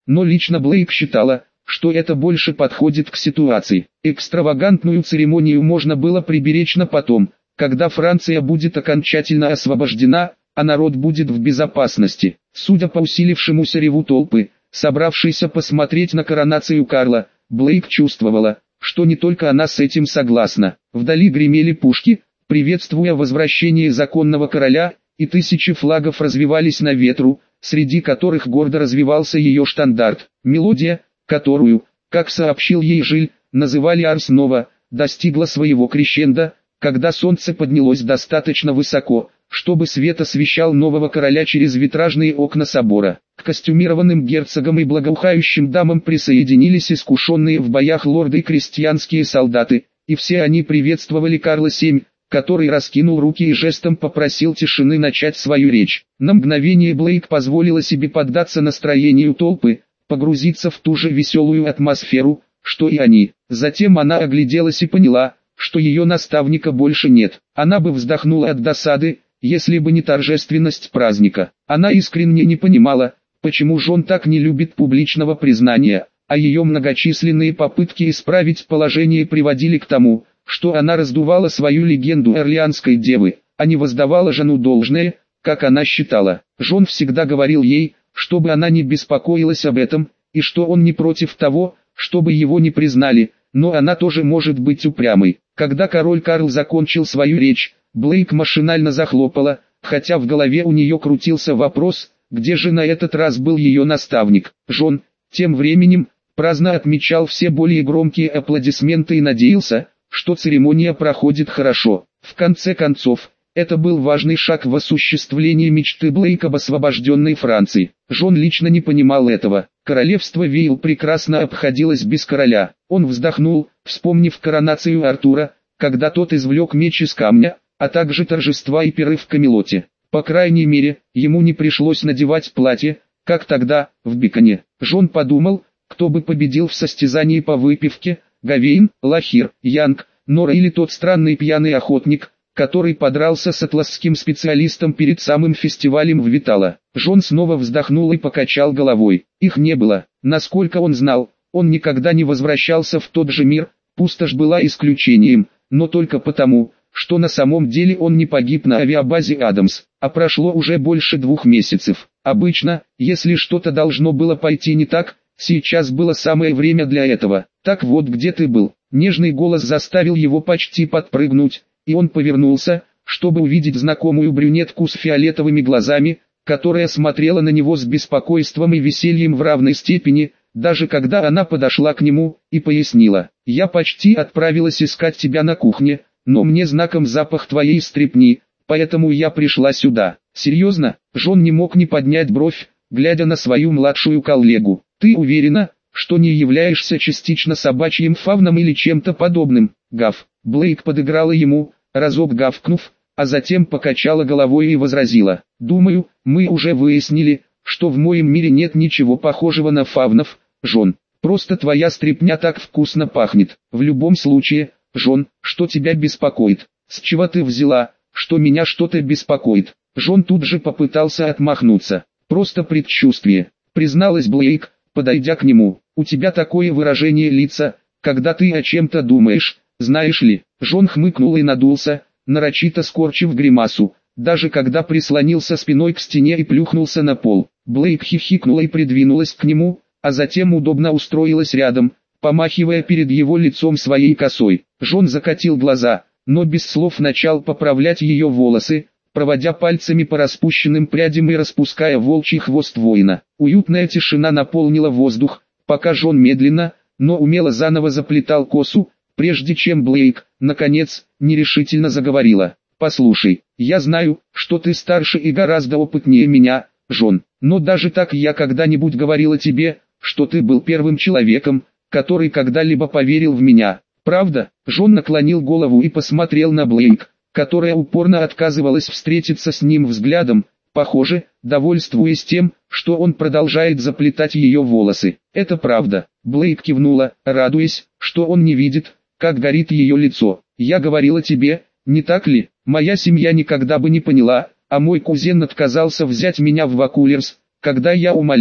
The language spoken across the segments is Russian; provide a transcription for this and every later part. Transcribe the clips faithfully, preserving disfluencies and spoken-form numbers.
но лично Блейк считала, что это больше подходит к ситуации. Экстравагантную церемонию можно было приберечь на потом, когда Франция будет окончательно освобождена, а народ будет в безопасности. Судя по усилившемуся реву толпы, собравшейся посмотреть на коронацию Карла, Блейк чувствовала, что не только она с этим согласна. Вдали гремели пушки, приветствуя возвращение законного короля, и тысячи флагов развивались на ветру, среди которых гордо развивался ее штандарт. Мелодия, которую, как сообщил ей Жиль, называли Арс Нова, достигла своего крещендо, когда солнце поднялось достаточно высоко, чтобы свет освещал нового короля через витражные окна собора. К костюмированным герцогам и благоухающим дамам присоединились искушенные в боях лорды и крестьянские солдаты, и все они приветствовали Карла седьмого, который раскинул руки и жестом попросил тишины начать свою речь. На мгновение Блейк позволила себе поддаться настроению толпы, погрузиться в ту же веселую атмосферу, что и они. Затем она огляделась и поняла, что ее наставника больше нет. Она бы вздохнула от досады, если бы не торжественность праздника. Она искренне не понимала, почему Жон так не любит публичного признания, а ее многочисленные попытки исправить положение приводили к тому, что она раздувала свою легенду Орлеанской девы, а не воздавала Жону должное, как она считала. Жон всегда говорил ей, чтобы она не беспокоилась об этом, и что он не против того, чтобы его не признали, но она тоже может быть упрямой. Когда король Карл закончил свою речь, Блейк машинально захлопала, хотя в голове у нее крутился вопрос, где же на этот раз был ее наставник. Жон, тем временем, праздно отмечал все более громкие аплодисменты и надеялся, что церемония проходит хорошо. В конце концов, это был важный шаг в осуществлении мечты Блейка об освобожденной Франции. Жон лично не понимал этого. Королевство Вейл прекрасно обходилось без короля. Он вздохнул, вспомнив коронацию Артура, когда тот извлек меч из камня, а также торжества и пиры в Камелоте. По крайней мере, ему не пришлось надевать платье, как тогда, в Биконе. Жон подумал, кто бы победил в состязании по выпивке, Гавейн, Лахир, Янг, Нора или тот странный пьяный охотник, который подрался с атласским специалистом перед самым фестивалем в Витала. Жон снова вздохнул и покачал головой. Их не было. Насколько он знал, он никогда не возвращался в тот же мир, пустошь была исключением, но только потому, что на самом деле он не погиб на авиабазе Адамс, а прошло уже больше двух месяцев. Обычно, если что-то должно было пойти не так, сейчас было самое время для этого. Так вот где ты был. Нежный голос заставил его почти подпрыгнуть, и он повернулся, чтобы увидеть знакомую брюнетку с фиолетовыми глазами, которая смотрела на него с беспокойством и весельем в равной степени, даже когда она подошла к нему и пояснила: «Я почти отправилась искать тебя на кухне, но мне знаком запах твоей стрепни, поэтому я пришла сюда». «Серьезно?» Жон не мог не поднять бровь, глядя на свою младшую коллегу. «Ты уверена, что не являешься частично собачьим фавном или чем-то подобным?» «Гав». Блейк подыграла ему, разок гавкнув, а затем покачала головой и возразила: «Думаю, мы уже выяснили, что в моем мире нет ничего похожего на фавнов, Жон. Просто твоя стрепня так вкусно пахнет. В любом случае, Жон, что тебя беспокоит? С чего ты взяла, что меня что-то беспокоит?» Жон тут же попытался отмахнуться. «Просто предчувствие», призналась Блейк, подойдя к нему. «У тебя такое выражение лица, когда ты о чем-то думаешь, знаешь ли». Жон хмыкнул и надулся, нарочито скорчив гримасу, даже когда прислонился спиной к стене и плюхнулся на пол. Блейк хихикнула и придвинулась к нему, а затем удобно устроилась рядом, помахивая перед его лицом своей косой. Жон закатил глаза, но без слов начал поправлять ее волосы, проводя пальцами по распущенным прядям и распуская волчий хвост воина. Уютная тишина наполнила воздух, пока Жон медленно, но умело заново заплетал косу, прежде чем Блейк, наконец, нерешительно заговорила. «Послушай, я знаю, что ты старше и гораздо опытнее меня, Жон, но даже так я когда-нибудь говорила тебе, что ты был первым человеком, который когда-либо поверил в меня. Правда?» Жон наклонил голову и посмотрел на Блейк, которая упорно отказывалась встретиться с ним взглядом, похоже, довольствуясь тем, что он продолжает заплетать ее волосы. «Это правда». Блейк кивнула, радуясь, что он не видит, как горит ее лицо. «Я говорила тебе, не так ли? Моя семья никогда бы не поняла, а мой кузен отказался взять меня в Вакулерс, когда я умоляла,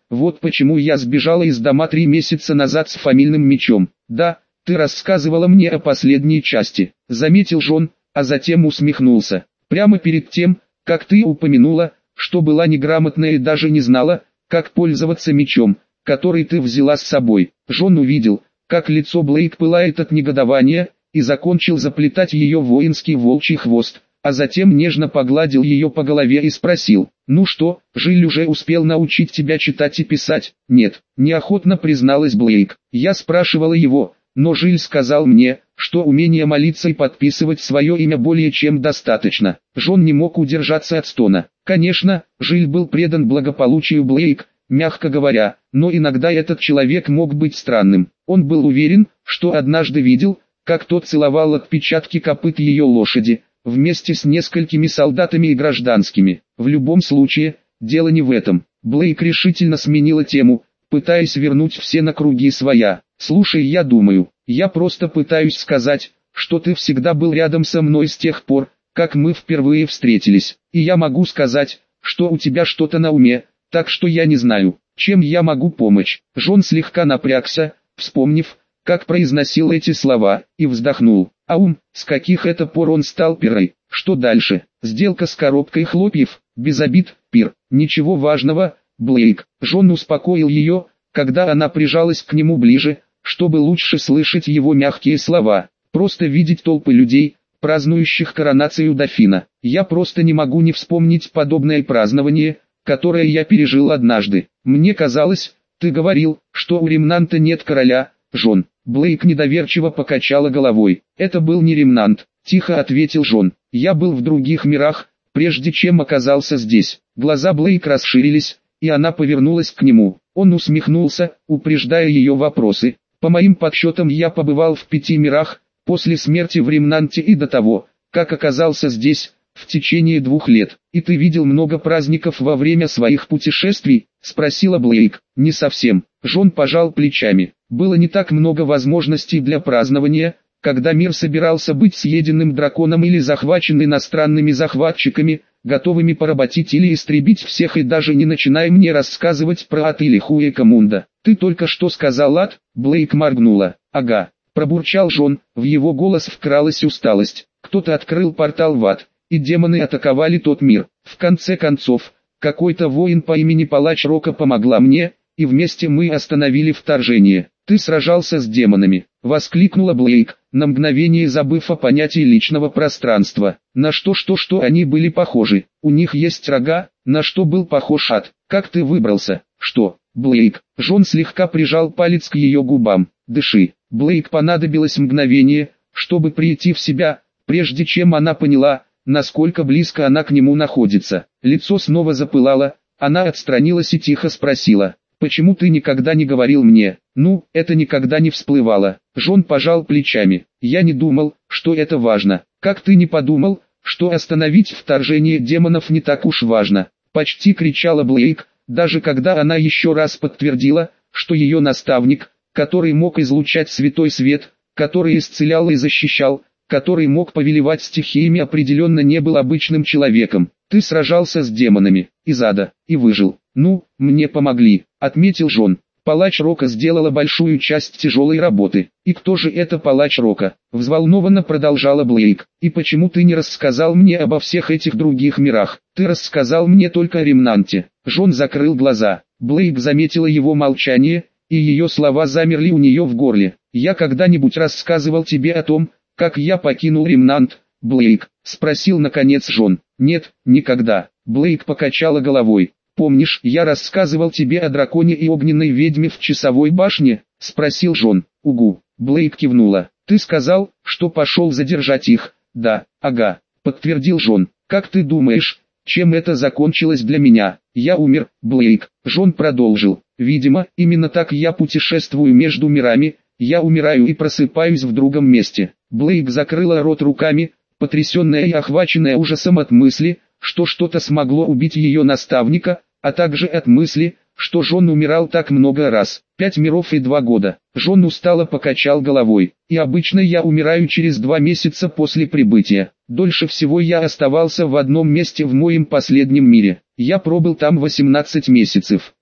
Вот почему я сбежала из дома три месяца назад с фамильным мечом. Да, ты рассказывала мне о последней части, заметил Джон, а затем усмехнулся. Прямо перед тем, как ты упомянула, что была неграмотная и даже не знала, как пользоваться мечом, который ты взяла с собой. Джон увидел, как лицо Блейк пылает от негодования, и закончил заплетать ее воинский волчий хвост, а затем нежно погладил ее по голове и спросил: «Ну что, Жиль уже успел научить тебя читать и писать?» «Нет», — неохотно призналась Блейк. «Я спрашивала его, но Жиль сказал мне, что умение молиться и подписывать свое имя более чем достаточно». Джон не мог удержаться от стона. Конечно, Жиль был предан благополучию Блейк, мягко говоря, но иногда этот человек мог быть странным. Он был уверен, что однажды видел, как тот целовал отпечатки копыт ее лошади, вместе с несколькими солдатами и гражданскими. В любом случае, дело не в этом. Блейк решительно сменила тему, пытаясь вернуть все на круги своя. «Слушай, я думаю, я просто пытаюсь сказать, что ты всегда был рядом со мной с тех пор, как мы впервые встретились, и я могу сказать, что у тебя что-то на уме, так что я не знаю, чем я могу помочь». Джон слегка напрягся, вспомнив, как произносил эти слова, и вздохнул. А ум, с каких это пор он стал пирой? Что дальше? Сделка с коробкой хлопьев, без обид, пир. Ничего важного, Блейк. Джон успокоил ее, когда она прижалась к нему ближе, чтобы лучше слышать его мягкие слова. Просто видеть толпы людей, празднующих коронацию дофина. Я просто не могу не вспомнить подобное празднование, которое я пережил однажды. Мне казалось, ты говорил, что у Ремнанта нет короля, Джон. Блейк недоверчиво покачала головой. «Это был не Ремнант», — тихо ответил Джон. «Я был в других мирах, прежде чем оказался здесь». Глаза Блейк расширились, и она повернулась к нему. Он усмехнулся, упреждая ее вопросы. «По моим подсчетам, я побывал в пяти мирах, после смерти в Ремнанте и до того, как оказался здесь, в течение двух лет. И ты видел много праздников во время своих путешествий?» — спросила Блейк. «Не совсем». Джон пожал плечами. «Было не так много возможностей для празднования, когда мир собирался быть съеденным драконом или захвачен иностранными захватчиками, готовыми поработить или истребить всех, и даже не начинай мне рассказывать про ад или Хуэкамунда. Ты только что сказал ад?» Блейк моргнула. «Ага», пробурчал Джон, в его голос вкралась усталость. «Кто-то открыл портал в ад, и демоны атаковали тот мир. В конце концов, какой-то воин по имени Палач Рока помогла мне, и вместе мы остановили вторжение. Ты сражался с демонами», — воскликнула Блейк, на мгновение забыв о понятии личного пространства. На что-что-что они были похожи. У них есть рога, на что был похож ад. Как ты выбрался? Что, Блейк? Джон слегка прижал палец к ее губам. «Дыши». Блейк понадобилось мгновение, чтобы прийти в себя, прежде чем она поняла, насколько близко она к нему находится. Лицо снова запылало, она отстранилась и тихо спросила: «Почему ты никогда не говорил мне?» «Ну, это никогда не всплывало». Джон пожал плечами. «Я не думал, что это важно». «Как ты не подумал, что остановить вторжение демонов не так уж важно?» Почти кричала Блейк, даже когда она еще раз подтвердила, что ее наставник, который мог излучать святой свет, который исцелял и защищал, который мог повелевать стихиями, определенно не был обычным человеком. «Ты сражался с демонами из ада и выжил». «Ну, мне помогли», — отметил Джон. «Палач Рока сделала большую часть тяжелой работы». «И кто же это Палач Рока?» — взволнованно продолжала Блейк. «И почему ты не рассказал мне обо всех этих других мирах? Ты рассказал мне только о Ремнанте». Джон закрыл глаза. Блейк заметила его молчание, и ее слова замерли у нее в горле. «Я когда-нибудь рассказывал тебе о том, как я покинул Ремнант, Блейк?» — спросил наконец Джон. «Нет, никогда». Блейк покачала головой. «Помнишь, я рассказывал тебе о драконе и огненной ведьме в часовой башне?» — спросил Джон. «Угу». Блейк кивнула. «Ты сказал, что пошел задержать их?» «Да, ага», — подтвердил Джон. «Как ты думаешь, чем это закончилось для меня?» «Я умер, Блейк». Джон продолжил. «Видимо, именно так я путешествую между мирами, я умираю и просыпаюсь в другом месте». Блейк закрыла рот руками, потрясенная и охваченная ужасом от мысли, что что-то смогло убить ее наставника, а также от мысли, что Джон умирал так много раз. Пять миров и два года. Джон устало покачал головой. «И обычно я умираю через два месяца после прибытия. Дольше всего я оставался в одном месте в моем последнем мире. Я пробыл там восемнадцать месяцев.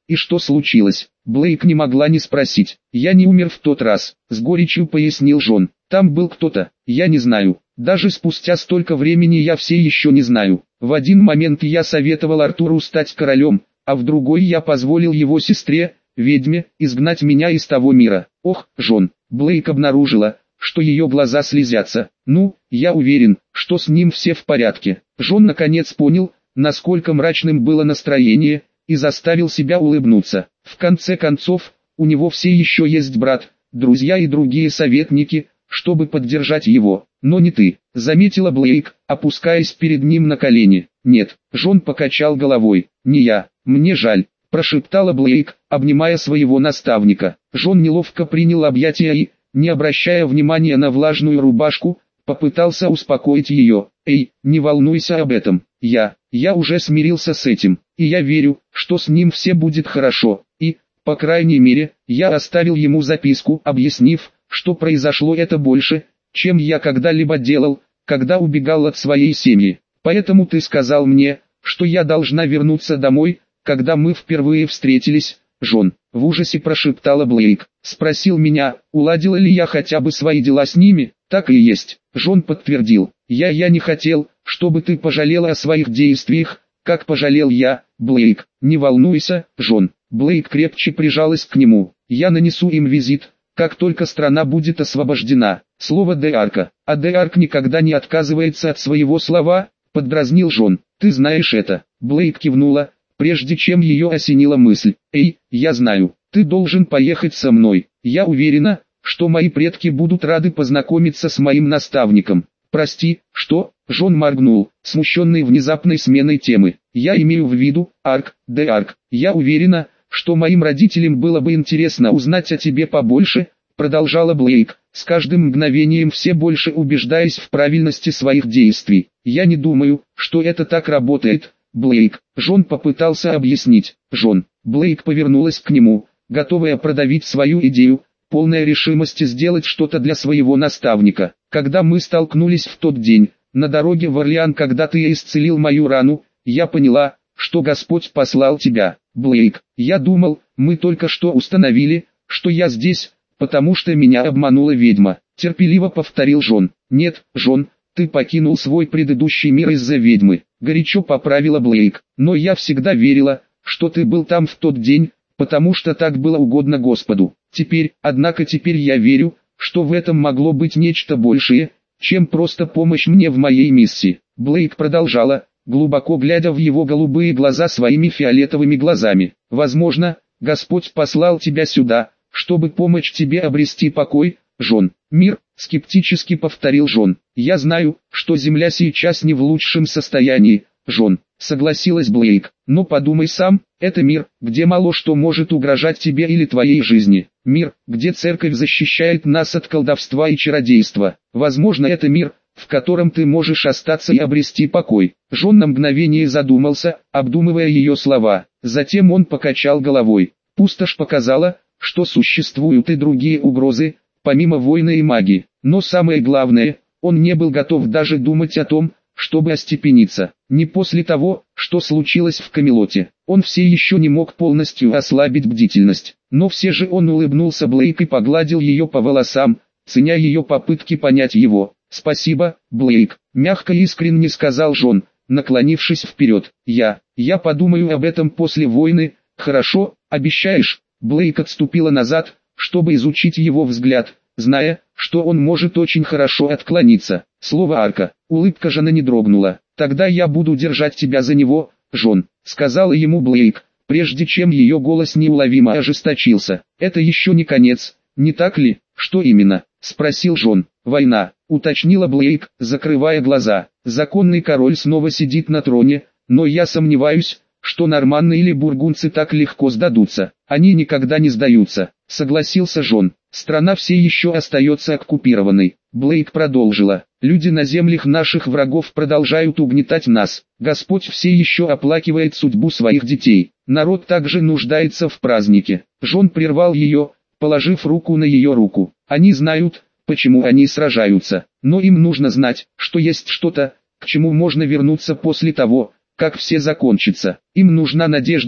И что случилось? Блейк не могла не спросить. Я не умер в тот раз, с горечью пояснил Джон. Там был кто-то, я не знаю. Даже спустя столько времени я все еще не знаю. В один момент я советовал Артуру стать королем, а в другой я позволил его сестре, ведьме, изгнать меня из того мира. Ох, Джон, Блейк обнаружила, что ее глаза слезятся. Ну, я уверен, что с ним все в порядке. Джон наконец понял, насколько мрачным было настроение, и заставил себя улыбнуться. В конце концов, у него все еще есть брат, друзья и другие советники, чтобы поддержать его. Но не ты, заметила Блейк, опускаясь перед ним на колени. Нет, Джон покачал головой. Не я, мне жаль, прошептала Блейк, обнимая своего наставника. Джон неловко принял объятия и, не обращая внимания на влажную рубашку, попытался успокоить ее. Эй, не волнуйся об этом, я, я уже смирился с этим, и я верю, что с ним все будет хорошо, и, по крайней мере, я оставил ему записку, объяснив, что произошло это больше, чем я когда-либо делал, когда убегал от своей семьи. Поэтому ты сказал мне, что я должна вернуться домой, когда мы впервые встретились, Джон. В ужасе прошептала Блейк. Спросил меня, уладила ли я хотя бы свои дела с ними. Так и есть. Джон подтвердил. Я я не хотел, чтобы ты пожалела о своих действиях, как пожалел я, Блейк. Не волнуйся, Джон. Блейк крепче прижалась к нему. Я нанесу им визит, как только страна будет освобождена. Слово Деарка. А Деарк никогда не отказывается от своего слова, поддразнил Джон. Ты знаешь это. Блейк кивнула, прежде чем ее осенила мысль. Эй, я знаю, ты должен поехать со мной. Я уверена, что мои предки будут рады познакомиться с моим наставником. Прости, что? Джон моргнул, смущенный внезапной сменой темы. Я имею в виду, Арк, Деарк. Я уверена, что моим родителям было бы интересно узнать о тебе побольше, продолжала Блейк, с каждым мгновением все больше убеждаясь в правильности своих действий. Я не думаю, что это так работает, Блейк. Джон попытался объяснить. Джон. Блейк повернулась к нему, готовая продавить свою идею, полная решимости сделать что-то для своего наставника. Когда мы столкнулись в тот день, на дороге в Орлеан, когда ты исцелил мою рану, я поняла, что Господь послал тебя, Блейк. Я думал, мы только что установили, что я здесь, потому что меня обманула ведьма. Терпеливо повторил Джон. Нет, Джон, ты покинул свой предыдущий мир из-за ведьмы. Горячо поправила Блейк. Но я всегда верила, что ты был там в тот день, потому что так было угодно Господу. Теперь, однако теперь я верю, что в этом могло быть нечто большее, чем просто помощь мне в моей миссии. Блейк продолжала, глубоко глядя в его голубые глаза своими фиолетовыми глазами. Возможно, Господь послал тебя сюда, чтобы помочь тебе обрести покой, Джон. Мир, скептически повторил Джон. Я знаю, что Земля сейчас не в лучшем состоянии, Джон, согласилась Блейк. Но подумай сам, это мир, где мало что может угрожать тебе или твоей жизни. Мир, где церковь защищает нас от колдовства и чародейства. Возможно, это мир, в котором ты можешь остаться и обрести покой. Джон на мгновение задумался, обдумывая ее слова. Затем он покачал головой. Пустошь показала, что существуют и другие угрозы, помимо войны и магии. Но самое главное, он не был готов даже думать о том, чтобы остепениться. Не после того, что случилось в Камелоте. Он все еще не мог полностью ослабить бдительность. Но все же он улыбнулся Блейк и погладил ее по волосам, ценя ее попытки понять его. «Спасибо, Блейк», — мягко и искренне сказал Джон, наклонившись вперед. «Я, я подумаю об этом после войны, хорошо, обещаешь?» Блейк отступила назад, чтобы изучить его взгляд, зная, что он может очень хорошо отклониться. Слово «арка», улыбка Жена не дрогнула. «Тогда я буду держать тебя за него, Джон», — сказала ему Блейк, прежде чем ее голос неуловимо ожесточился. «Это еще не конец, не так ли?» «Что именно?» — спросил Джон. «Война», — уточнила Блейк, закрывая глаза. «Законный король снова сидит на троне, но я сомневаюсь, что норманны или бургундцы так легко сдадутся. Они никогда не сдаются», — согласился Джон. «Страна все еще остается оккупированной». Блейк продолжила. «Люди на землях наших врагов продолжают угнетать нас. Господь все еще оплакивает судьбу своих детей. Народ также нуждается в празднике». Джон прервал ее, положив руку на ее руку. «Они знают, почему они сражаются, но им нужно знать, что есть что-то, к чему можно вернуться после того, как все закончится. Им нужна надежда,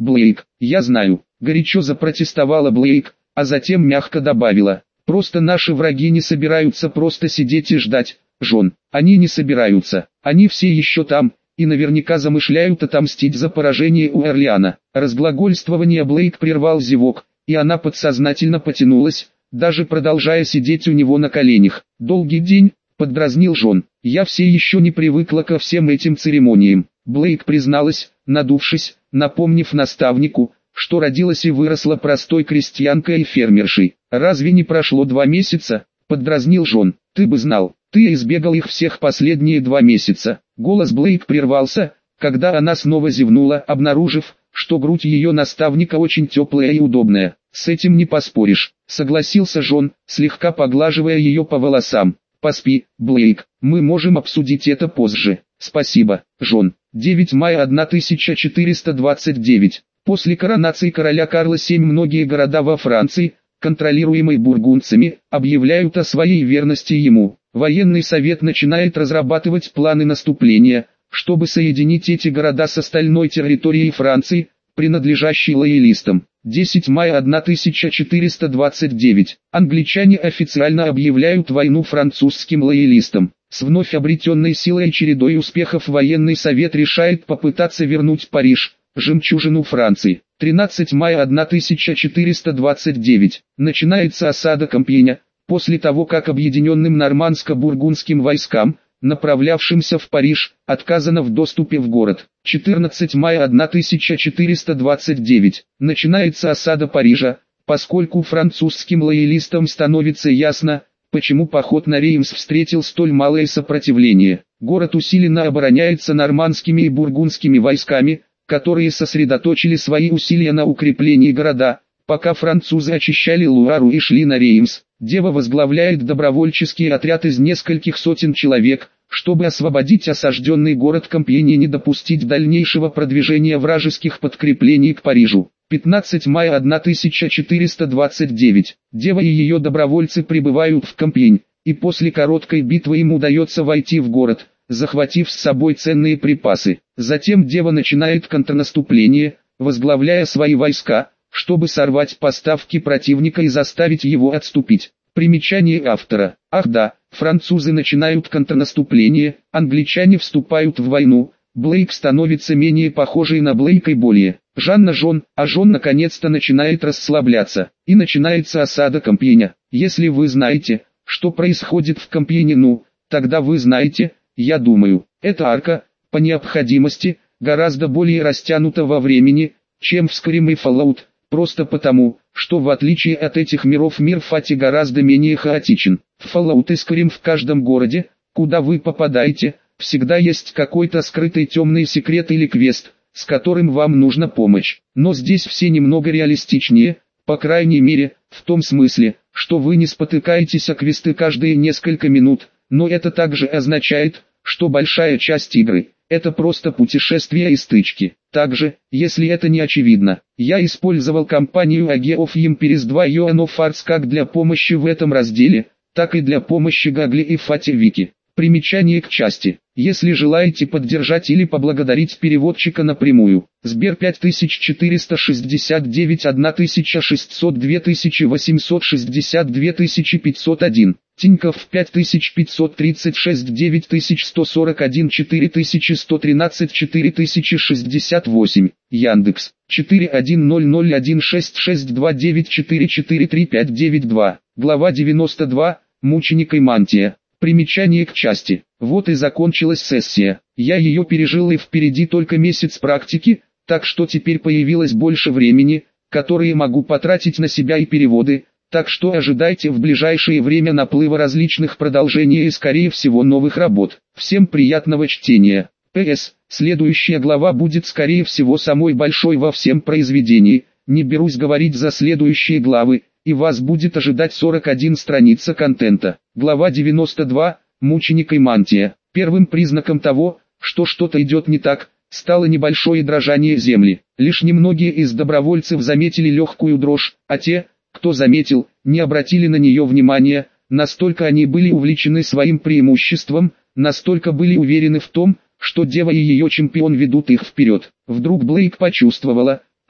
Блейк, я знаю, горячо запротестовала Блейк, а затем мягко добавила. Просто наши враги не собираются просто сидеть и ждать, Джон. Они не собираются, они все еще там, и наверняка замышляют отомстить за поражение у Орлеана. Разглагольствование Блейк прервал зевок, и она подсознательно потянулась, даже продолжая сидеть у него на коленях. «Долгий день», — поддразнил Джон, — «я все еще не привыкла ко всем этим церемониям». Блейк призналась, надувшись, напомнив наставнику, что родилась и выросла простой крестьянкой и фермершей. «Разве не прошло два месяца?» — поддразнил Джон. «Ты бы знал, ты избегал их всех последние два месяца». Голос Блейк прервался, когда она снова зевнула, обнаружив, что грудь ее наставника очень теплая и удобная. «С этим не поспоришь», — согласился Джон, слегка поглаживая ее по волосам. «Поспи, Блейк, мы можем обсудить это позже». «Спасибо, Джон». девятого мая тысяча четыреста двадцать девятого. После коронации короля Карла семь многие города во Франции, контролируемые бургундцами, объявляют о своей верности ему. Военный совет начинает разрабатывать планы наступления, чтобы соединить эти города с остальной территорией Франции, принадлежащей лоялистам. десятого мая тысяча четыреста двадцать девятого. Англичане официально объявляют войну французским лоялистам. С вновь обретенной силой и чередой успехов военный совет решает попытаться вернуть Париж, жемчужину Франции. тринадцатого мая тысяча четыреста двадцать девятого. Начинается осада Компьеня, после того как объединенным нормандско-бургундским войскам, направлявшимся в Париж, отказано в доступе в город. четырнадцатого мая тысяча четыреста двадцать девятого. Начинается осада Парижа, поскольку французским лоялистам становится ясно, почему поход на Реймс встретил столь малое сопротивление. Город усиленно обороняется нормандскими и бургундскими войсками, которые сосредоточили свои усилия на укреплении города, пока французы очищали Луару и шли на Реймс. Дева возглавляет добровольческий отряд из нескольких сотен человек, чтобы освободить осажденный город Компьень и не допустить дальнейшего продвижения вражеских подкреплений к Парижу. пятнадцатого мая тысяча четыреста двадцать девятого. Дева и ее добровольцы прибывают в Компьень, и после короткой битвы им удается войти в город, захватив с собой ценные припасы. Затем Дева начинает контрнаступление, возглавляя свои войска, чтобы сорвать поставки противника и заставить его отступить. Примечание автора. Ах да, французы начинают контрнаступление, англичане вступают в войну, Блейк становится менее похожей на Блейк и более. Жанна Жон, а Жон наконец-то начинает расслабляться, и начинается осада Компьеня. Если вы знаете, что происходит в Компьене, ну, тогда вы знаете, я думаю, эта арка, по необходимости, гораздо более растянута во времени, чем в Skyrim и Fallout, просто потому, что в отличие от этих миров мир Фати гораздо менее хаотичен. В Fallout и Skyrim в каждом городе, куда вы попадаете, всегда есть какой-то скрытый темный секрет или квест, с которым вам нужна помощь. Но здесь все немного реалистичнее, по крайней мере, в том смысле, что вы не спотыкаетесь о квесты каждые несколько минут, но это также означает, что большая часть игры – это просто путешествия и стычки. Также, если это не очевидно, я использовал компанию Age of Empires два Ion of Hearts как для помощи в этом разделе, так и для помощи Гагли и Фати Вики. Примечание к части. Если желаете поддержать или поблагодарить переводчика напрямую. Сбер пять тысяч четыреста шестьдесят девять тысяча шестьсот два тысячи восемьсот шестьдесят два тысячи пятьсот один. Тинькофф пять тысяч пятьсот тридцать шесть девять тысяч сто сорок один четыре тысячи сто тринадцать четыре тысячи шестьдесят восемь. Яндекс четыре один ноль ноль один шесть шесть два девять четыре четыре три пять девять два. Глава девяносто два. Мученик и мантия. Примечание к части. Вот и закончилась сессия. Я ее пережил и впереди только месяц практики, так что теперь появилось больше времени, которое могу потратить на себя и переводы, так что ожидайте в ближайшее время наплыва различных продолжений и скорее всего новых работ. Всем приятного чтения. П С. Следующая глава будет скорее всего самой большой во всем произведении, не берусь говорить за следующие главы, и вас будет ожидать сорок одна страница контента. Глава девяносто два. Мученик и мантия. Первым признаком того, что что-то идет не так, стало небольшое дрожание земли. Лишь немногие из добровольцев заметили легкую дрожь, а те, кто заметил, не обратили на нее внимания, настолько они были увлечены своим преимуществом, настолько были уверены в том, что Дева и ее чемпион ведут их вперед. Вдруг Блейк почувствовала,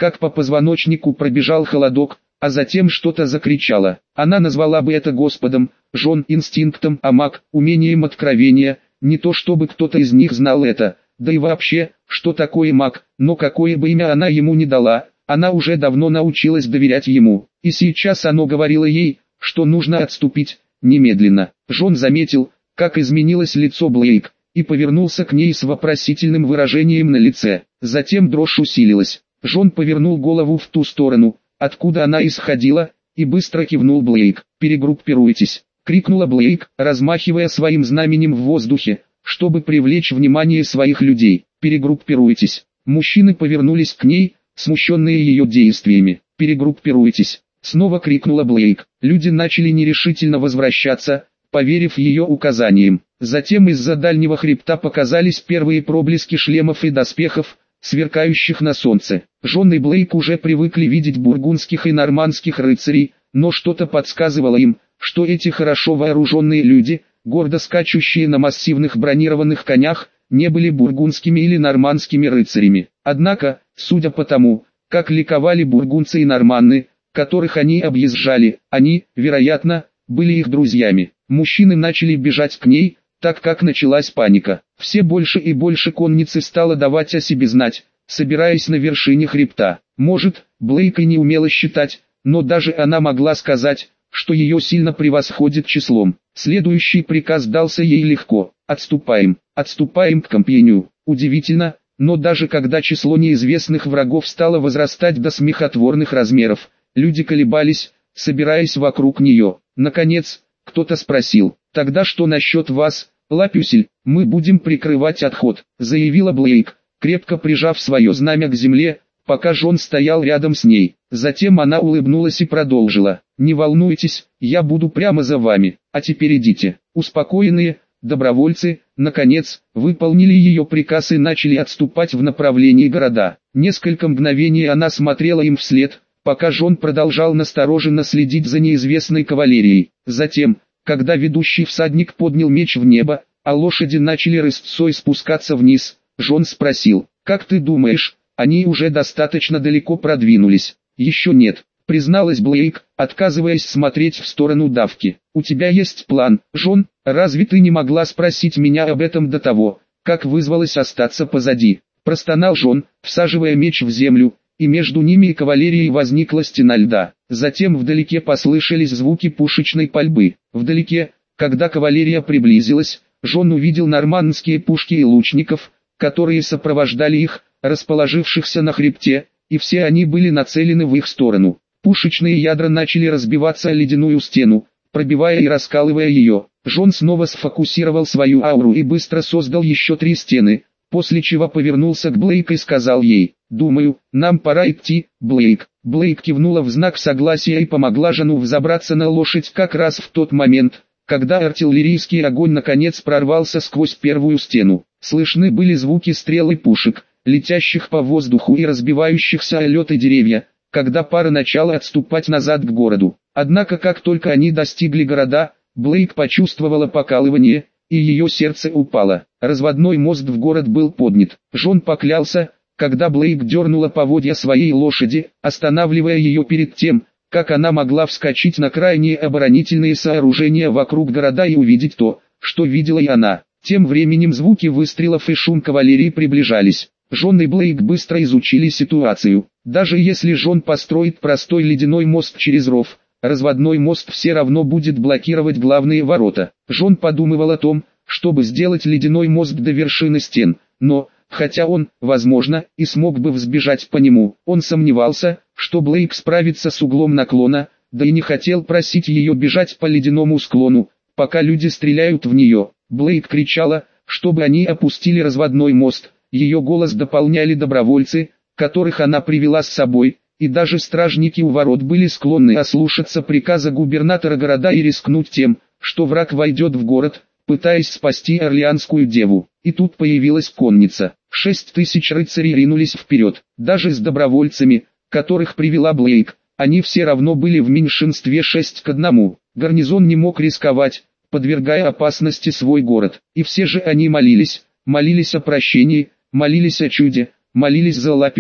как по позвоночнику пробежал холодок, а затем что-то закричала. Она назвала бы это Господом, Жон инстинктом, а маг умением откровения, не то чтобы кто-то из них знал это, да и вообще, что такое маг, но какое бы имя она ему не дала, она уже давно научилась доверять ему, и сейчас оно говорило ей, что нужно отступить, немедленно. Жон заметил, как изменилось лицо Блейк, и повернулся к ней с вопросительным выражением на лице. Затем дрожь усилилась. Жон повернул голову в ту сторону, откуда она исходила, и быстро кивнул Блейк. «Перегруппируйтесь!» — крикнула Блейк, размахивая своим знаменем в воздухе, чтобы привлечь внимание своих людей. «Перегруппируйтесь!» Мужчины повернулись к ней, смущенные ее действиями. «Перегруппируйтесь!» — снова крикнула Блейк. Люди начали нерешительно возвращаться, поверив ее указаниям. Затем из-за дальнего хребта показались первые проблески шлемов и доспехов, сверкающих на солнце. Жон и Блейк уже привыкли видеть бургундских и нормандских рыцарей, но что-то подсказывало им, что эти хорошо вооруженные люди, гордо скачущие на массивных бронированных конях, не были бургундскими или нормандскими рыцарями. Однако, судя по тому, как ликовали бургундцы и норманны, которых они объезжали, они, вероятно, были их друзьями. Мужчины начали бежать к ней, так как началась паника. Все больше и больше конницы стало давать о себе знать, собираясь на вершине хребта. Может, Блейк и не умела считать, но даже она могла сказать, что ее сильно превосходит числом. Следующий приказ дался ей легко. «Отступаем, отступаем к Компьеню». Удивительно, но даже когда число неизвестных врагов стало возрастать до смехотворных размеров, люди колебались, собираясь вокруг нее. Наконец, кто-то спросил: «Тогда что насчет вас, Лапюсель? Мы будем прикрывать отход», — заявила Блейк, крепко прижав свое знамя к земле, пока Жон стоял рядом с ней. Затем она улыбнулась и продолжила: «Не волнуйтесь, я буду прямо за вами, а теперь идите». Успокоенные, добровольцы, наконец, выполнили ее приказ и начали отступать в направлении города. Несколько мгновений она смотрела им вслед, пока Жон продолжал настороженно следить за неизвестной кавалерией. Затем, когда ведущий всадник поднял меч в небо, а лошади начали рысцой спускаться вниз, Жон спросил: «Как ты думаешь, они уже достаточно далеко продвинулись?» «Еще нет», — призналась Блейк, отказываясь смотреть в сторону давки. «У тебя есть план, Жон? Разве ты не могла спросить меня об этом до того, как вызвалась остаться позади?» Простонал Жон, всаживая меч в землю, и между ними и кавалерией возникла стена льда. Затем вдалеке послышались звуки пушечной пальбы. Вдалеке, когда кавалерия приблизилась, Жон увидел нормандские пушки и лучников, которые сопровождали их, расположившихся на хребте, и все они были нацелены в их сторону. Пушечные ядра начали разбиваться о ледяную стену, пробивая и раскалывая ее. Жон снова сфокусировал свою ауру и быстро создал еще три стены, после чего повернулся к Блейк и сказал ей: «Думаю, нам пора идти, Блейк». Блейк кивнула в знак согласия и помогла Жону взобраться на лошадь как раз в тот момент, когда артиллерийский огонь наконец прорвался сквозь первую стену. Слышны были звуки стрел и пушек, летящих по воздуху и разбивающихся о лед и деревья, когда пара начала отступать назад к городу. Однако как только они достигли города, Блейк почувствовала покалывание, и ее сердце упало. Разводной мост в город был поднят. Жон поклялся, когда Блейк дернула поводья своей лошади, останавливая ее перед тем, как она могла вскочить на крайние оборонительные сооружения вокруг города и увидеть то, что видела и она. Тем временем звуки выстрелов и шум кавалерии приближались. Жон и Блейк быстро изучили ситуацию. Даже если Жон построит простой ледяной мост через ров, разводной мост все равно будет блокировать главные ворота. Жон подумывал о том, чтобы сделать ледяной мост до вершины стен, но, хотя он, возможно, и смог бы взбежать по нему, он сомневался, что Блейк справится с углом наклона, да и не хотел просить ее бежать по ледяному склону, пока люди стреляют в нее. Блейк кричала, чтобы они опустили разводной мост, ее голос дополняли добровольцы, которых она привела с собой, и даже стражники у ворот были склонны ослушаться приказа губернатора города и рискнуть тем, что враг войдет в город, пытаясь спасти Орлеанскую деву. И тут появилась конница. Шесть тысяч рыцарей ринулись вперед. Даже с добровольцами, которых привела Блейк, они все равно были в меньшинстве шесть к одному. Гарнизон не мог рисковать, подвергая опасности свой город. И все же они молились, молились о прощении, молились о чуде, молились за Лапюсель.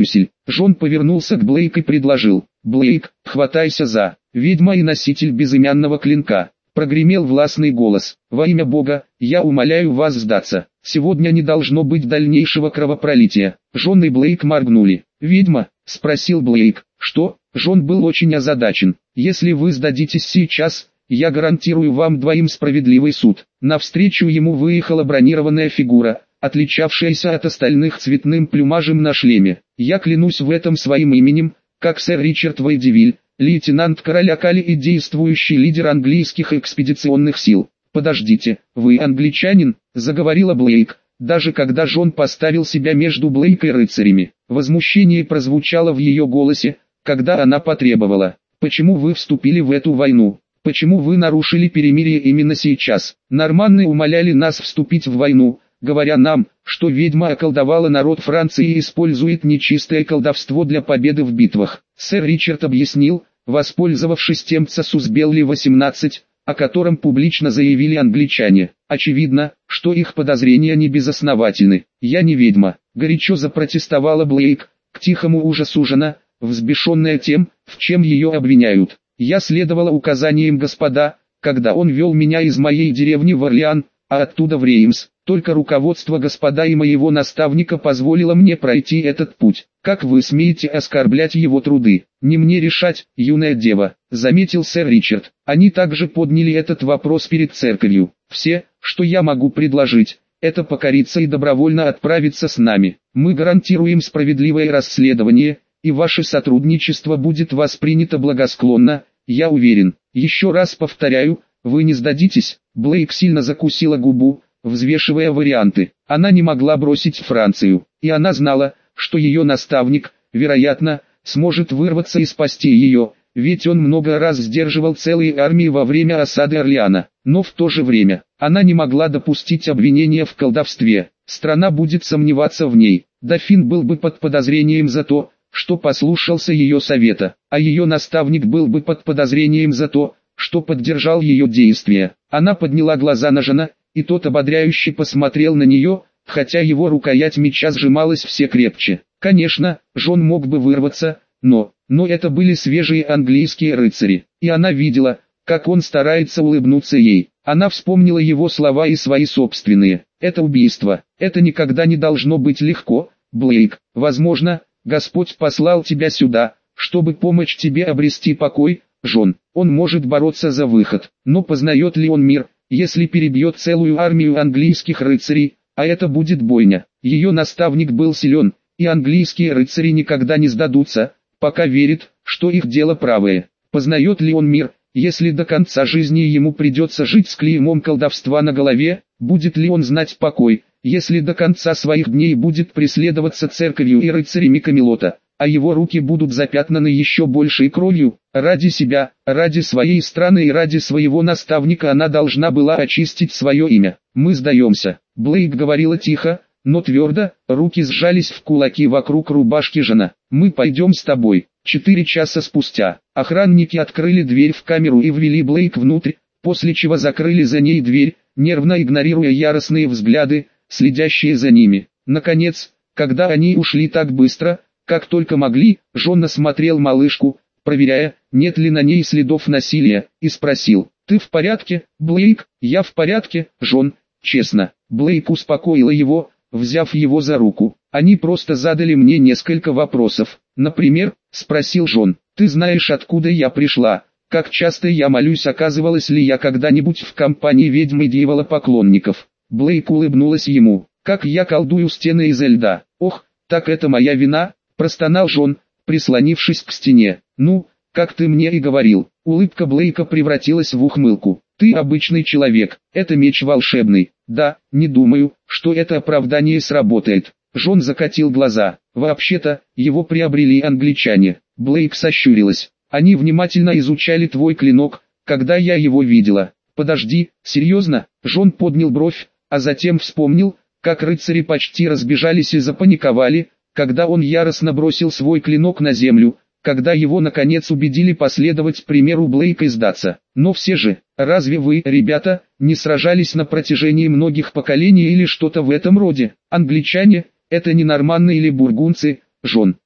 Джон повернулся к Блейк и предложил: «Блейк, хватайся за ведьма и носитель безымянного клинка». Прогремел властный голос: «Во имя Бога, я умоляю вас сдаться. Сегодня не должно быть дальнейшего кровопролития». Джон и Блейк моргнули. «Ведьма?» — спросил Блейк. «Что?» Джон был очень озадачен. «Если вы сдадитесь сейчас, я гарантирую вам двоим справедливый суд». Навстречу ему выехала бронированная фигура, отличавшаяся от остальных цветным плюмажем на шлеме. «Я клянусь в этом своим именем, как сэр Ричард Вейдивиль, лейтенант короля Кали и действующий лидер английских экспедиционных сил». «Подождите, вы англичанин?» — заговорила Блейк, даже когда Джон поставил себя между Блейк и рыцарями. Возмущение прозвучало в ее голосе, когда она потребовала: «Почему вы вступили в эту войну? Почему вы нарушили перемирие именно сейчас?» Норманны умоляли нас вступить в войну, говоря нам, что ведьма околдовала народ Франции и использует нечистое колдовство для победы в битвах. Сэр Ричард объяснил, воспользовавшись тем Цесус Белли восемнадцать, о котором публично заявили англичане. Очевидно, что их подозрения не безосновательны. «Я не ведьма», — горячо запротестовала Блейк, к тихому ужасу жена, взбешенная тем, в чем ее обвиняют. «Я следовала указаниям господа, когда он вел меня из моей деревни в Орлеан, а оттуда в Реймс. Только руководство господа и моего наставника позволило мне пройти этот путь. Как вы смеете оскорблять его труды?» «Не мне решать, юная дева», — заметил сэр Ричард. «Они также подняли этот вопрос перед церковью. Все, что я могу предложить, это покориться и добровольно отправиться с нами. Мы гарантируем справедливое расследование, и ваше сотрудничество будет воспринято благосклонно, я уверен. Еще раз повторяю, вы не сдадитесь». Блейк сильно закусила губу, взвешивая варианты. Она не могла бросить Францию, и она знала, что ее наставник, вероятно, сможет вырваться и спасти ее, ведь он много раз сдерживал целые армии во время осады Орлеана. Но в то же время, она не могла допустить обвинения в колдовстве. Страна будет сомневаться в ней. Дофин был бы под подозрением за то, что послушался ее совета, а ее наставник был бы под подозрением за то, что поддержал ее действия. Она подняла глаза на Жана, и тот ободряюще посмотрел на нее, хотя его рукоять меча сжималась все крепче. Конечно, Джон мог бы вырваться, но, но это были свежие английские рыцари, и она видела, как он старается улыбнуться ей. Она вспомнила его слова и свои собственные. «Это убийство, это никогда не должно быть легко, Блейк. Возможно, Господь послал тебя сюда, чтобы помочь тебе обрести покой, Джон. Он может бороться за выход, но познает ли он мир, если перебьет целую армию английских рыцарей, а это будет бойня?» Ее наставник был силен, и английские рыцари никогда не сдадутся, пока верит, что их дело правое. Познает ли он мир, если до конца жизни ему придется жить с клеймом колдовства на голове? Будет ли он знать покой, если до конца своих дней будет преследоваться церковью и рыцарями Камелота, а его руки будут запятнаны еще большей кровью? Ради себя, ради своей страны и ради своего наставника она должна была очистить свое имя. «Мы сдаемся», — Блейк говорила тихо, но твердо, руки сжались в кулаки вокруг рубашки Жана. «Мы пойдем с тобой». Четыре часа спустя, охранники открыли дверь в камеру и ввели Блейк внутрь, после чего закрыли за ней дверь, нервно игнорируя яростные взгляды, следящие за ними. Наконец, когда они ушли так быстро, как только могли, Джон осмотрел малышку, проверяя, нет ли на ней следов насилия, и спросил: «Ты в порядке, Блейк?» «Я в порядке, Джон, честно». Блейк успокоила его, взяв его за руку. «Они просто задали мне несколько вопросов. Например, — спросил Джон, — ты знаешь, откуда я пришла? Как часто я молюсь, оказывалась ли я когда-нибудь в компании ведьм и дьяволопоклонников?» Блейк улыбнулась ему. «Как я колдую стены из льда. Ох, так это моя вина», — простонал Джон, прислонившись к стене. «Ну, как ты мне и говорил». Улыбка Блейка превратилась в ухмылку. «Ты обычный человек, это меч волшебный». «Да, не думаю, что это оправдание сработает». Джон закатил глаза. «Вообще-то, его приобрели англичане». Блейк сощурилась. «Они внимательно изучали твой клинок, когда я его видела». «Подожди, серьезно?» Джон поднял бровь, а затем вспомнил, как рыцари почти разбежались и запаниковали, когда он яростно бросил свой клинок на землю, когда его наконец убедили последовать примеру Блейка и сдаться. «Но все же, разве вы, ребята, не сражались на протяжении многих поколений или что-то в этом роде? Англичане, это не норманны или бургунцы, Джон.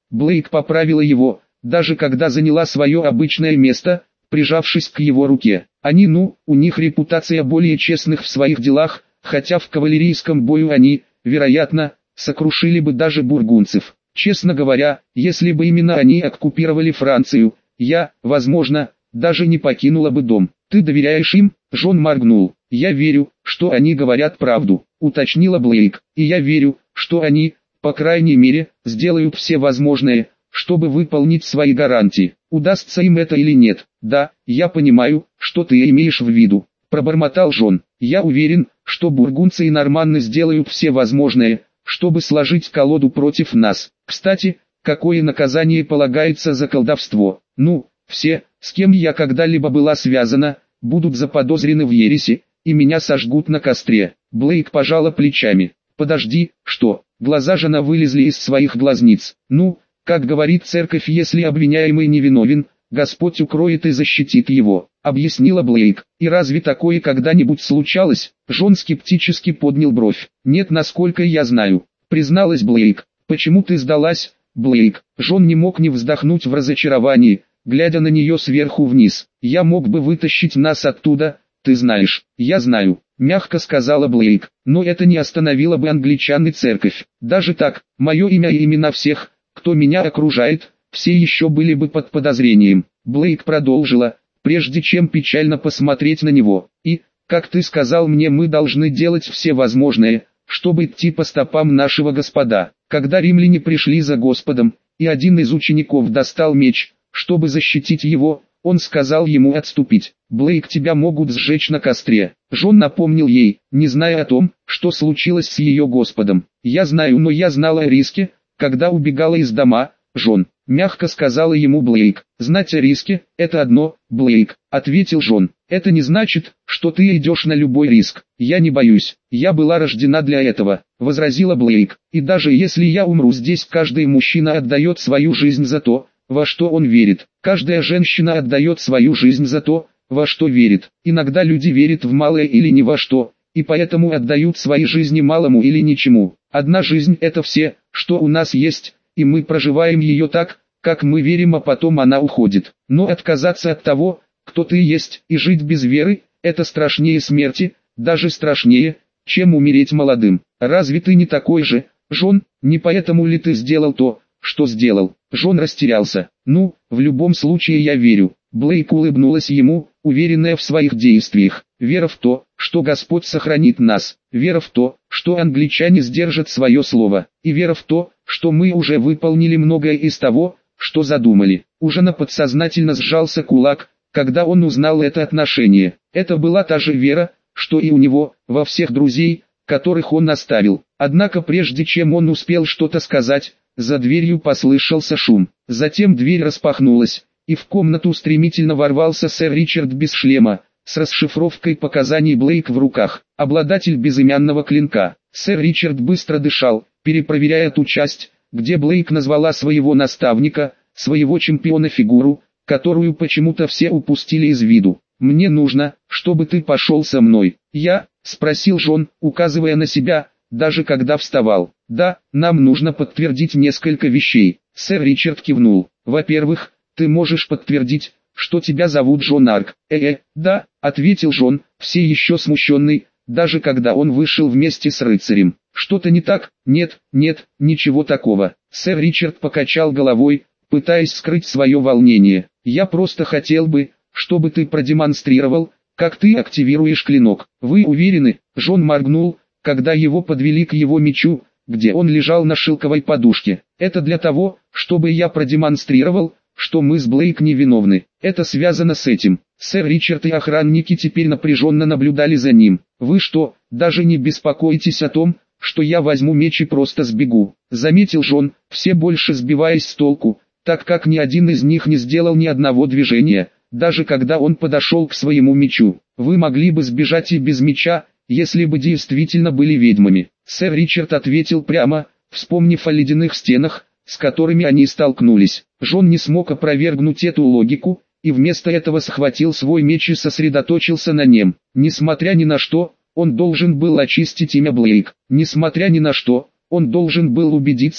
Блейк поправила его, даже когда заняла свое обычное место, прижавшись к его руке. Они, ну, у них репутация более честных в своих делах, хотя в кавалерийском бою они, вероятно, сокрушили бы даже бургундцев. Честно говоря, если бы именно они оккупировали Францию, я, возможно, даже не покинула бы дом. Ты доверяешь им? Жон моргнул. Я верю, что они говорят правду, уточнила Блейк. И я верю, что они, по крайней мере, сделают все возможное, чтобы выполнить свои гарантии. Удастся им это или нет? Да, я понимаю, что ты имеешь в виду, пробормотал Жон. Я уверен, что бургундцы и норманны сделают все возможное, чтобы сложить колоду против нас. Кстати, какое наказание полагается за колдовство? Ну, все, с кем я когда-либо была связана, будут заподозрены в ереси, и меня сожгут на костре. Блейк пожала плечами. Подожди, что? Глаза жена вылезли из своих глазниц. Ну, как говорит церковь, если обвиняемый невиновен, Господь укроет и защитит его, объяснила Блейк. И разве такое когда-нибудь случалось? Жон скептически поднял бровь. Нет, насколько я знаю, призналась Блейк. Почему ты сдалась, Блейк? Жон не мог не вздохнуть в разочаровании, глядя на нее сверху вниз. Я мог бы вытащить нас оттуда, ты знаешь. Я знаю, мягко сказала Блейк, но это не остановило бы англичан и церковь. Даже так, мое имя и имена всех, кто меня окружает, все еще были бы под подозрением. Блейк продолжила, прежде чем печально посмотреть на него. И, как ты сказал мне, мы должны делать все возможное, чтобы идти по стопам нашего Господа. Когда римляне пришли за Господом, и один из учеников достал меч, чтобы защитить его, он сказал ему отступить. Блейк, тебя могут сжечь на костре. Жон напомнил ей, не зная о том, что случилось с ее Господом. Я знаю, но я знала о риске, когда убегала из дома, Жон. Мягко сказала ему Блейк. Знать о риске – это одно, Блейк, ответил Жон. Это не значит, что ты идешь на любой риск. Я не боюсь. Я была рождена для этого, возразила Блейк. И даже если я умру здесь, каждый мужчина отдает свою жизнь за то, во что он верит. Каждая женщина отдает свою жизнь за то, во что верит. Иногда люди верят в малое или ни во что, и поэтому отдают свои жизни малому или ничему. Одна жизнь – это все, что у нас есть, и мы проживаем ее так, как мы верим, а потом она уходит. Но отказаться от того, кто ты есть, и жить без веры – это страшнее смерти, даже страшнее, чем умереть молодым. Разве ты не такой же, Жон? Не поэтому ли ты сделал то, что сделал? Жон растерялся. Ну, в любом случае я верю. Блейк улыбнулась ему, уверенная в своих действиях. Вера в то, что Господь сохранит нас. Вера в то, что англичане сдержат свое слово. И вера в то, что мы уже выполнили многое из того, что задумали. У Жона подсознательно сжался кулак, когда он узнал это отношение. Это была та же вера, что и у него, во всех друзей, которых он оставил. Однако прежде чем он успел что-то сказать, за дверью послышался шум. Затем дверь распахнулась, и в комнату стремительно ворвался сэр Ричард без шлема, с расшифровкой показаний Блейк в руках, обладатель безымянного клинка. Сэр Ричард быстро дышал, перепроверяя ту часть, где Блейк назвала своего наставника, своего чемпиона фигуру, которую почему-то все упустили из виду. «Мне нужно, чтобы ты пошел со мной». «Я?» – спросил Жон, указывая на себя, даже когда вставал. «Да, нам нужно подтвердить несколько вещей». Сэр Ричард кивнул. «Во-первых, ты можешь подтвердить, что тебя зовут Жон Арк». «Э-э, да», — ответил Жон, все еще смущенный, даже когда он вышел вместе с рыцарем. «Что-то не так?» «Нет, нет, ничего такого». Сэр Ричард покачал головой, пытаясь скрыть свое волнение. «Я просто хотел бы, чтобы ты продемонстрировал, как ты активируешь клинок». «Вы уверены?» Жон моргнул, когда его подвели к его мечу, где он лежал на шелковой подушке. «Это для того, чтобы я продемонстрировал, что мы с Блейк невиновны. Это связано с этим». Сэр Ричард и охранники теперь напряженно наблюдали за ним. «Вы что, даже не беспокоитесь о том, что я возьму меч и просто сбегу?» Заметил Жон, все больше сбиваясь с толку, так как ни один из них не сделал ни одного движения, даже когда он подошел к своему мечу. «Вы могли бы сбежать и без меча, если бы действительно были ведьмами». Сэр Ричард ответил прямо, вспомнив о ледяных стенах, с которыми они столкнулись. Жон не смог опровергнуть эту логику, и вместо этого схватил свой меч и сосредоточился на нем. Несмотря ни на что, он должен был очистить имя Блейк. Несмотря ни на что, он должен был убедиться,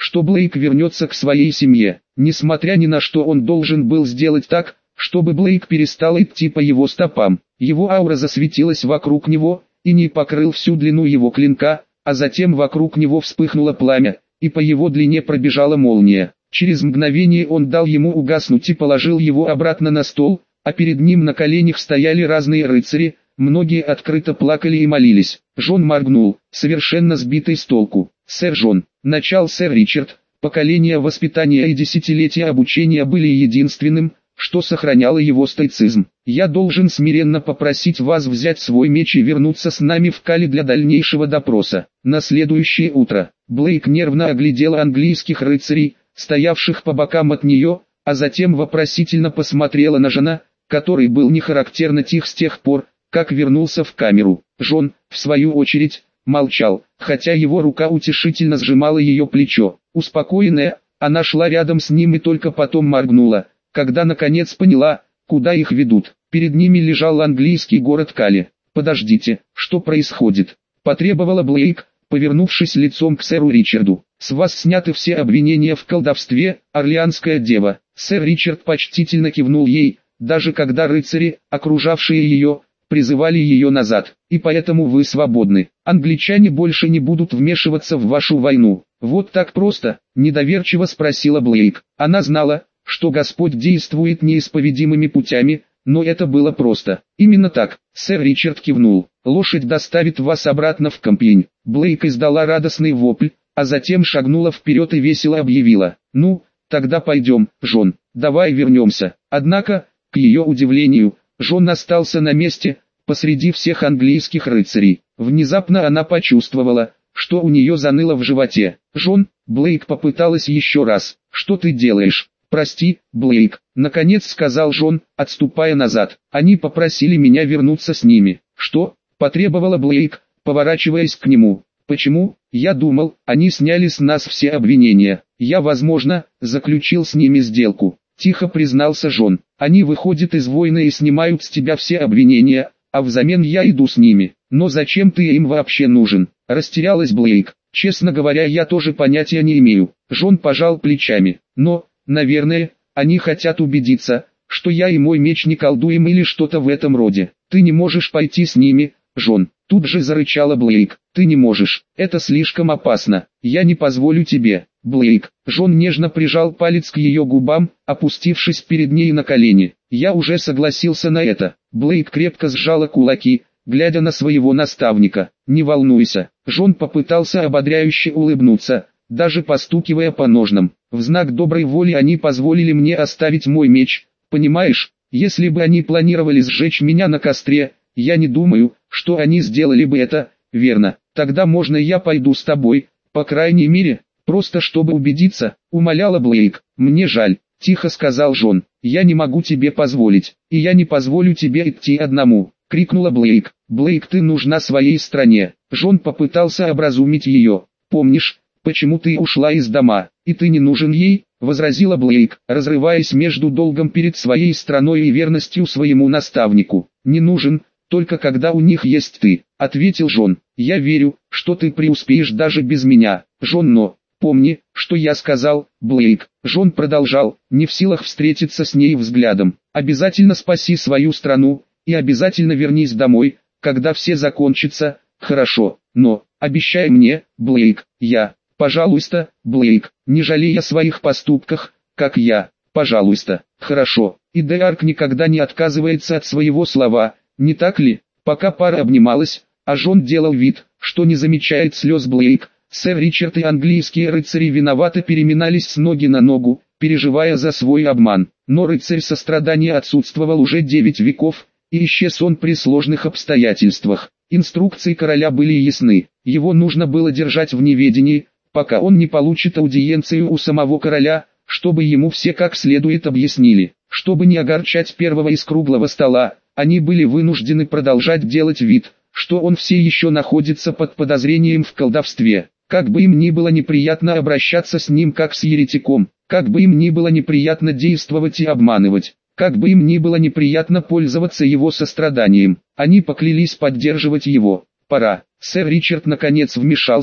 что Блейк вернется к своей семье. Несмотря ни на что, он должен был сделать так, чтобы Блейк перестал идти по его стопам. Его аура засветилась вокруг него, и не покрыл всю длину его клинка, а затем вокруг него вспыхнуло пламя, и по его длине пробежала молния. Через мгновение он дал ему угаснуть и положил его обратно на стол, а перед ним на коленях стояли разные рыцари, многие открыто плакали и молились. Джон моргнул, совершенно сбитый с толку. «Сэр Джон», — начал сэр Ричард, поколения воспитания и десятилетия обучения были единственным, что сохраняло его стоицизм. «Я должен смиренно попросить вас взять свой меч и вернуться с нами в Кали для дальнейшего допроса». На следующее утро Блейк нервно оглядел английских рыцарей, стоявших по бокам от нее, а затем вопросительно посмотрела на Жона, который был нехарактерно тих с тех пор, как вернулся в камеру. Джон, в свою очередь, молчал, хотя его рука утешительно сжимала ее плечо. Успокоенная, она шла рядом с ним и только потом моргнула, когда наконец поняла, куда их ведут. Перед ними лежал английский город Кали. «Подождите, что происходит?» – потребовала Блейк, повернувшись лицом к сэру Ричарду. «С вас сняты все обвинения в колдовстве, Орлеанская дева». Сэр Ричард почтительно кивнул ей, даже когда рыцари, окружавшие ее, призывали ее назад. «И поэтому вы свободны. Англичане больше не будут вмешиваться в вашу войну». «Вот так просто?» – недоверчиво спросила Блейк. Она знала, что Господь действует неисповедимыми путями, но это было просто. «Именно так», — сэр Ричард кивнул. «Лошадь доставит вас обратно в Кампень». Блейк издала радостный вопль, а затем шагнула вперед и весело объявила: «Ну, тогда пойдем, Джон, давай вернемся». Однако, к ее удивлению, Джон остался на месте, посреди всех английских рыцарей. Внезапно она почувствовала, что у нее заныло в животе. «Джон», — Блейк попыталась еще раз, — «что ты делаешь?» «Прости, Блейк», — наконец сказал Джон, отступая назад. «Они попросили меня вернуться с ними». «Что?» — потребовала Блейк, поворачиваясь к нему. «Почему? Я думал, они сняли с нас все обвинения. Я, возможно, заключил с ними сделку», — тихо признался Джон. «Они выходят из войны и снимают с тебя все обвинения, а взамен я иду с ними. Но зачем ты им вообще нужен?» — растерялась Блейк. «Честно говоря, я тоже понятия не имею». Джон пожал плечами. «Но... наверное, они хотят убедиться, что я и мой меч не колдуем или что-то в этом роде. Ты не можешь пойти с ними, Джон». Тут же зарычала Блейк. «Ты не можешь, это слишком опасно, я не позволю тебе». «Блейк», Джон нежно прижал палец к ее губам, опустившись перед ней на колени. «Я уже согласился на это». Блейк крепко сжала кулаки, глядя на своего наставника. «Не волнуйся». Джон попытался ободряюще улыбнуться, даже постукивая по ножнам. «В знак доброй воли они позволили мне оставить мой меч, понимаешь? Если бы они планировали сжечь меня на костре, я не думаю, что они сделали бы это, верно? Тогда можно я пойду с тобой, по крайней мере, просто чтобы убедиться», — умоляла Блейк. «Мне жаль», — тихо сказал Джон. «Я не могу тебе позволить, и я не позволю тебе идти одному», — крикнула Блейк. «Блейк, ты нужна своей стране». Джон попытался образумить ее. «Помнишь, почему ты ушла из дома, и ты не нужен ей?» — возразила Блейк, разрываясь между долгом перед своей страной и верностью своему наставнику. «Не нужен, только когда у них есть ты», — ответил Джон. «Я верю, что ты преуспеешь даже без меня, Джон, но помни, что я сказал, Блейк». Джон продолжал, не в силах встретиться с ней взглядом. «Обязательно спаси свою страну, и обязательно вернись домой, когда все закончится, хорошо, но обещай мне, Блейк, я...» «Пожалуйста, Блейк, не жалей о своих поступках, как я, пожалуйста». «Хорошо». И Деарк никогда не отказывается от своего слова, не так ли? Пока пара обнималась, а Джон делал вид, что не замечает слез Блейк, сэр Ричард и английские рыцари виновато переминались с ноги на ногу, переживая за свой обман. Но рыцарь сострадания отсутствовал уже девять веков, и исчез он при сложных обстоятельствах. Инструкции короля были ясны, его нужно было держать в неведении, пока он не получит аудиенцию у самого короля, чтобы ему все как следует объяснили. Чтобы не огорчать первого из круглого стола, они были вынуждены продолжать делать вид, что он все еще находится под подозрением в колдовстве. Как бы им ни было неприятно обращаться с ним как с еретиком, как бы им ни было неприятно действовать и обманывать, как бы им ни было неприятно пользоваться его состраданием, они поклялись поддерживать его. «Пора». Сэр Ричард наконец вмешался,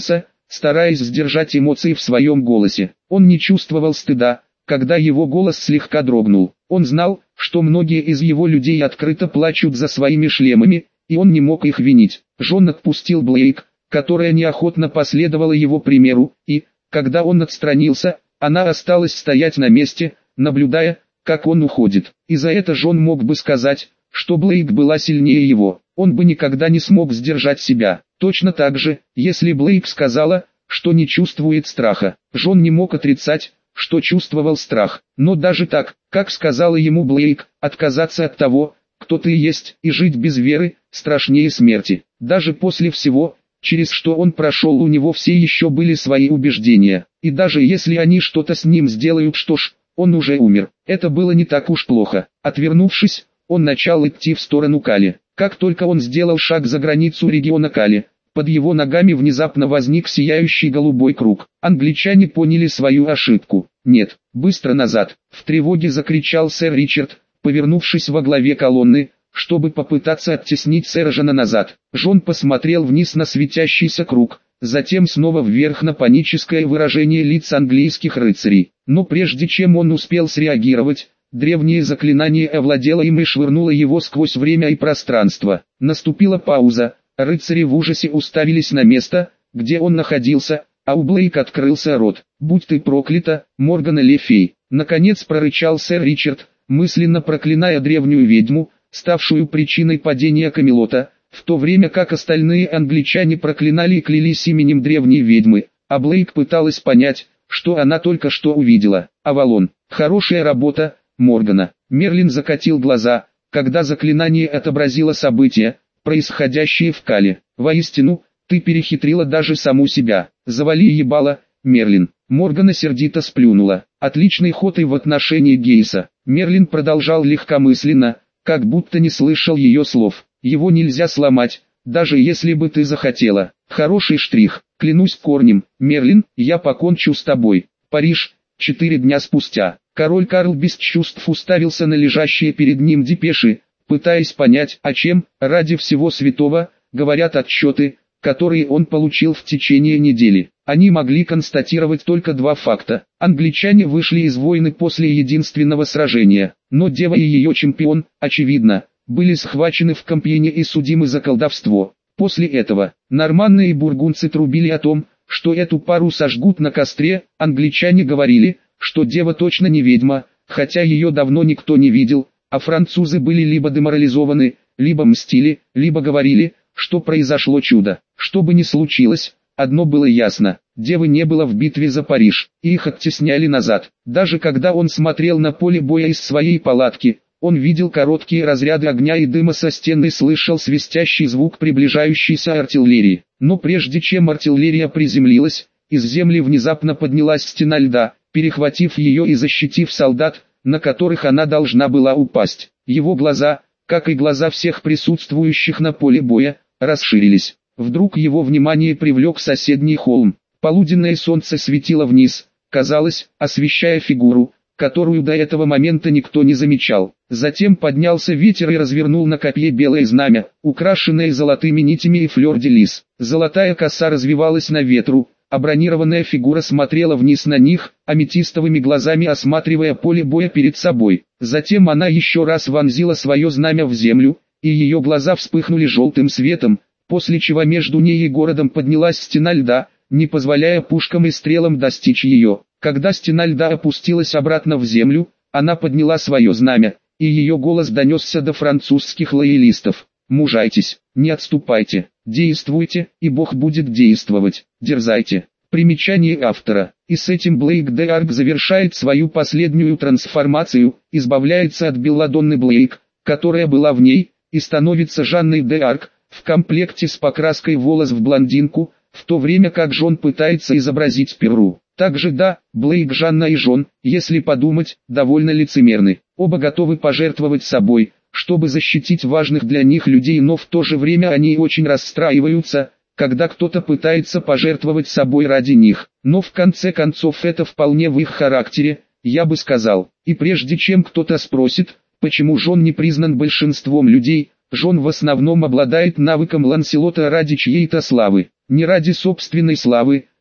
стараясь сдержать эмоции в своем голосе. Он не чувствовал стыда, когда его голос слегка дрогнул. Он знал, что многие из его людей открыто плачут за своими шлемами, и он не мог их винить. Джон отпустил Блейк, которая неохотно последовала его примеру, и, когда он отстранился, она осталась стоять на месте, наблюдая, как он уходит. И за это Джон мог бы сказать, что Блейк была сильнее его. Он бы никогда не смог сдержать себя. Точно так же, если Блейк сказала, что не чувствует страха. Джон не мог отрицать, что чувствовал страх. Но даже так, как сказала ему Блейк, отказаться от того, кто ты есть, и жить без веры, страшнее смерти. Даже после всего, через что он прошел, у него все еще были свои убеждения. И даже если они что-то с ним сделают, что ж, он уже умер. Это было не так уж плохо. Отвернувшись, он начал идти в сторону Кали. Как только он сделал шаг за границу региона Кали, под его ногами внезапно возник сияющий голубой круг. Англичане поняли свою ошибку. «Нет, быстро назад!» — в тревоге закричал сэр Ричард, повернувшись во главе колонны, чтобы попытаться оттеснить сэра Жона назад. Джон посмотрел вниз на светящийся круг, затем снова вверх на паническое выражение лиц английских рыцарей. Но прежде чем он успел среагировать, древнее заклинание овладело им и швырнуло его сквозь время и пространство. Наступила пауза, рыцари в ужасе уставились на место, где он находился, а у Блейк открылся рот. «Будь ты проклята, Моргана Le Fay!» Наконец прорычал сэр Ричард, мысленно проклиная древнюю ведьму, ставшую причиной падения Камелота, в то время как остальные англичане проклинали и клялись именем древней ведьмы, а Блейк пыталась понять, что она только что увидела. «Авалон, хорошая работа, Моргана!» Мерлин закатил глаза, когда заклинание отобразило события, происходящие в Кале. «Воистину, ты перехитрила даже саму себя. Завали ебало, Мерлин!» Моргана сердито сплюнула. «Отличный ход и в отношении Гейса». Мерлин продолжал легкомысленно, как будто не слышал ее слов. «Его нельзя сломать, даже если бы ты захотела. Хороший штрих, клянусь корнем. Мерлин, я покончу с тобой». Париж, четыре дня спустя. Король Карл без чувств уставился на лежащие перед ним депеши, пытаясь понять, о чем, ради всего святого, говорят отчеты, которые он получил в течение недели. Они могли констатировать только два факта. Англичане вышли из войны после единственного сражения, но дева и ее чемпион, очевидно, были схвачены в Компьене и судимы за колдовство. После этого, норманны и бургундцы трубили о том, что эту пару сожгут на костре. Англичане говорили, что дева точно не ведьма, хотя ее давно никто не видел, а французы были либо деморализованы, либо мстили, либо говорили, что произошло чудо. Что бы ни случилось, одно было ясно: девы не было в битве за Париж, и их оттесняли назад. Даже когда он смотрел на поле боя из своей палатки, он видел короткие разряды огня и дыма со стен и слышал свистящий звук приближающейся артиллерии. Но прежде чем артиллерия приземлилась, из земли внезапно поднялась стена льда, перехватив ее и защитив солдат, на которых она должна была упасть. Его глаза, как и глаза всех присутствующих на поле боя, расширились. Вдруг его внимание привлек соседний холм. Полуденное солнце светило вниз, казалось, освещая фигуру, которую до этого момента никто не замечал. Затем поднялся ветер и развернул на копье белое знамя, украшенное золотыми нитями и флёр-де-лис. Золотая коса развивалась на ветру, а бронированная фигура смотрела вниз на них, аметистовыми глазами осматривая поле боя перед собой. Затем она еще раз вонзила свое знамя в землю, и ее глаза вспыхнули желтым светом, после чего между ней и городом поднялась стена льда, не позволяя пушкам и стрелам достичь ее. Когда стена льда опустилась обратно в землю, она подняла свое знамя, и ее голос донесся до французских лоялистов: «Мужайтесь, не отступайте, действуйте, и Бог будет действовать, дерзайте». Примечание автора. И с этим Блейк де Арк завершает свою последнюю трансформацию, избавляется от Белладонны Блейк, которая была в ней, и становится Жанной де Арк, в комплекте с покраской волос в блондинку, в то время как Джон пытается изобразить Перу. Также да, Блейк, Жанна и Джон, если подумать, довольно лицемерны. Оба готовы пожертвовать собой, чтобы защитить важных для них людей, но в то же время они очень расстраиваются, когда кто-то пытается пожертвовать собой ради них. Но в конце концов это вполне в их характере, я бы сказал. И прежде чем кто-то спросит, почему Джон не признан большинством людей, Джон в основном обладает навыком Ланселота ради чьей-то славы. Не ради собственной славы,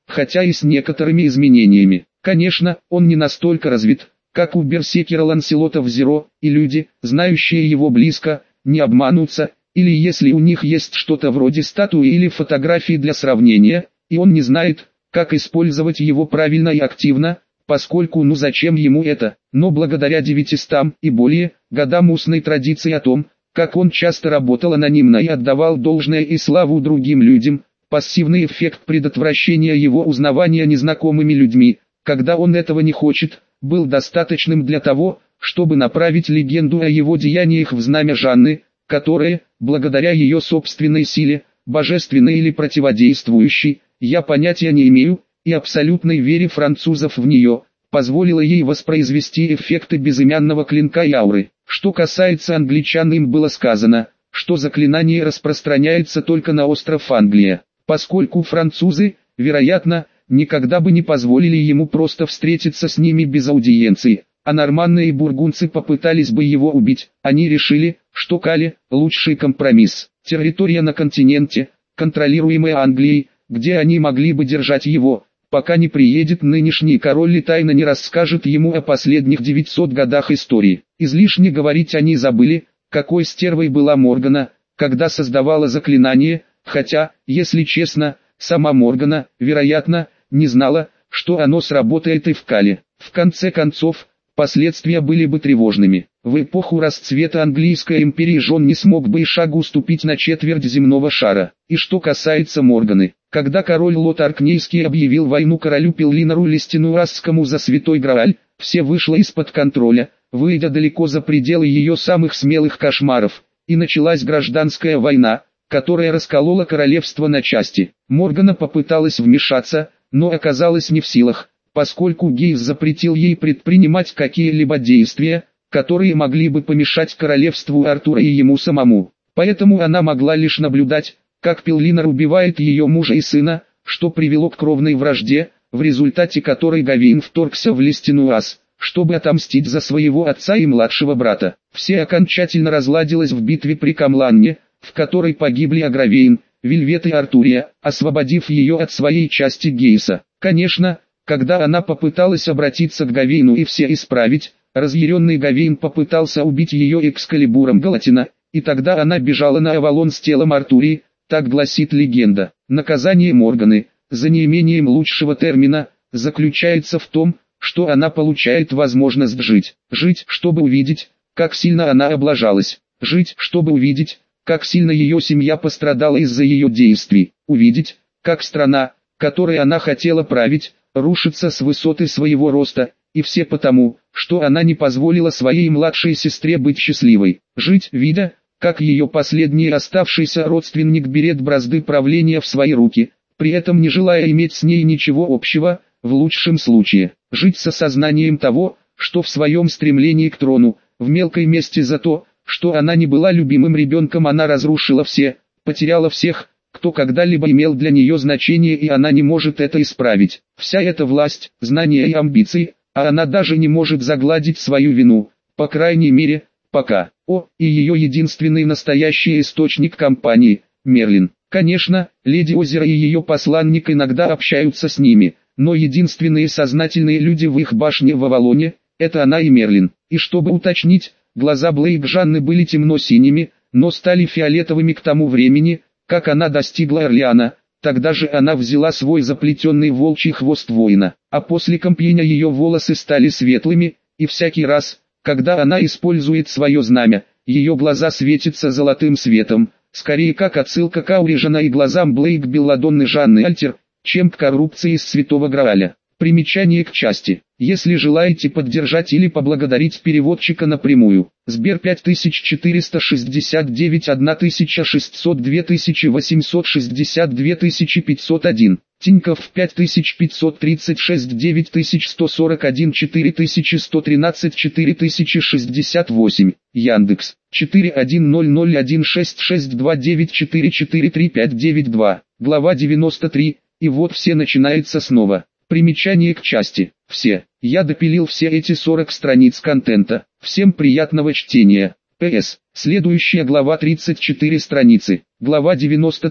хотя и с некоторыми изменениями. Конечно, он не настолько развит, как у берсеркера Ланселота в Зеро, и люди, знающие его близко, не обманутся, или если у них есть что-то вроде статуи или фотографии для сравнения, и он не знает, как использовать его правильно и активно, поскольку ну зачем ему это, но благодаря девятистам и более годам устной традиции о том, как он часто работал анонимно и отдавал должное и славу другим людям, пассивный эффект предотвращения его узнавания незнакомыми людьми, когда он этого не хочет, был достаточным для того, чтобы направить легенду о его деяниях в знамя Жанны, которая, благодаря ее собственной силе, божественной или противодействующей, я понятия не имею, и абсолютной вере французов в нее, позволила ей воспроизвести эффекты безымянного клинка и ауры. Что касается англичан, им было сказано, что заклинание распространяется только на остров Англия, поскольку французы, вероятно, никогда бы не позволили ему просто встретиться с ними без аудиенции, а норманны и бургундцы попытались бы его убить. Они решили, что Кале – лучший компромисс. Территория на континенте, контролируемая Англией, где они могли бы держать его, пока не приедет нынешний король и тайно не расскажет ему о последних девятисот годах истории. Излишне говорить, они забыли, какой стервой была Моргана, когда создавала заклинание, хотя, если честно, сама Моргана, вероятно, не знала, что оно сработает и в Кале. В конце концов, последствия были бы тревожными. В эпоху расцвета английской империи Жон не смог бы и шагу ступить на четверть земного шара. И что касается Морганы, когда король Лот Аркнейский объявил войну королю Пеллинору Лестенуасскому за Святой Грааль, все вышло из-под контроля, выйдя далеко за пределы ее самых смелых кошмаров, и началась гражданская война, которая расколола королевство на части. Моргана попыталась вмешаться, но оказалась не в силах, поскольку Гейс запретил ей предпринимать какие-либо действия, которые могли бы помешать королевству Артура и ему самому. Поэтому она могла лишь наблюдать, как Пеллинор убивает ее мужа и сына, что привело к кровной вражде, в результате которой Гавейн вторгся в Лестенуас, чтобы отомстить за своего отца и младшего брата. Все окончательно разладилось в битве при Камланне, в которой погибли Агравейн, Вельвет и Артурия, освободив ее от своей части Гейса. Конечно, когда она попыталась обратиться к Гавейну и все исправить, разъяренный Гавейн попытался убить ее Экскалибуром Галатина, и тогда она бежала на Авалон с телом Артурии, так гласит легенда. Наказание Морганы, за неимением лучшего термина, заключается в том, что она получает возможность жить. Жить, чтобы увидеть, как сильно она облажалась. Жить, чтобы увидеть, как сильно ее семья пострадала из-за ее действий. Увидеть, как страна, которой она хотела править, рушится с высоты своего роста, и все потому, что она не позволила своей младшей сестре быть счастливой. Жить, видя, как ее последний оставшийся родственник берет бразды правления в свои руки, при этом не желая иметь с ней ничего общего, в лучшем случае. Жить с осознанием того, что в своем стремлении к трону, в мелкой мести за то, что она не была любимым ребенком, она разрушила все, потеряла всех, кто когда-либо имел для нее значение, и она не может это исправить. Вся эта власть, знания и амбиции, а она даже не может загладить свою вину, по крайней мере, пока. О, и ее единственный настоящий источник компании, Мерлин. Конечно, Леди Озера и ее посланник иногда общаются с ними, но единственные сознательные люди в их башне в Авалоне, это она и Мерлин. И чтобы уточнить, глаза Блейк Жанны были темно-синими, но стали фиолетовыми к тому времени, как она достигла Орлеана. Тогда же она взяла свой заплетенный волчий хвост воина, а после Компьеня ее волосы стали светлыми, и всякий раз, когда она использует свое знамя, ее глаза светятся золотым светом, скорее как отсылка к ауре Жана и глазам Блейк Белладонны Жанны Альтер, чем к коррупции из Святого Грааля. Примечание к части. Если желаете поддержать или поблагодарить переводчика напрямую, Сбер пять тысяч четыреста шестьдесят девять тысяча шестьсот два восемьсот шестьдесят два пятьсот один, Тинькофф пять тысяч пятьсот тридцать шесть девять сто сорок один четыре сто тринадцать четыре шестьдесят восемь, Яндекс четыре один ноль ноль один шесть шесть два девять четыре четыре три пять девять два, глава девяносто три, и вот все начинается снова. Примечание к части. Все. Я допилил все эти сорок страниц контента. Всем приятного чтения. П С. Следующая глава тридцать четыре страницы. Глава девяносто три.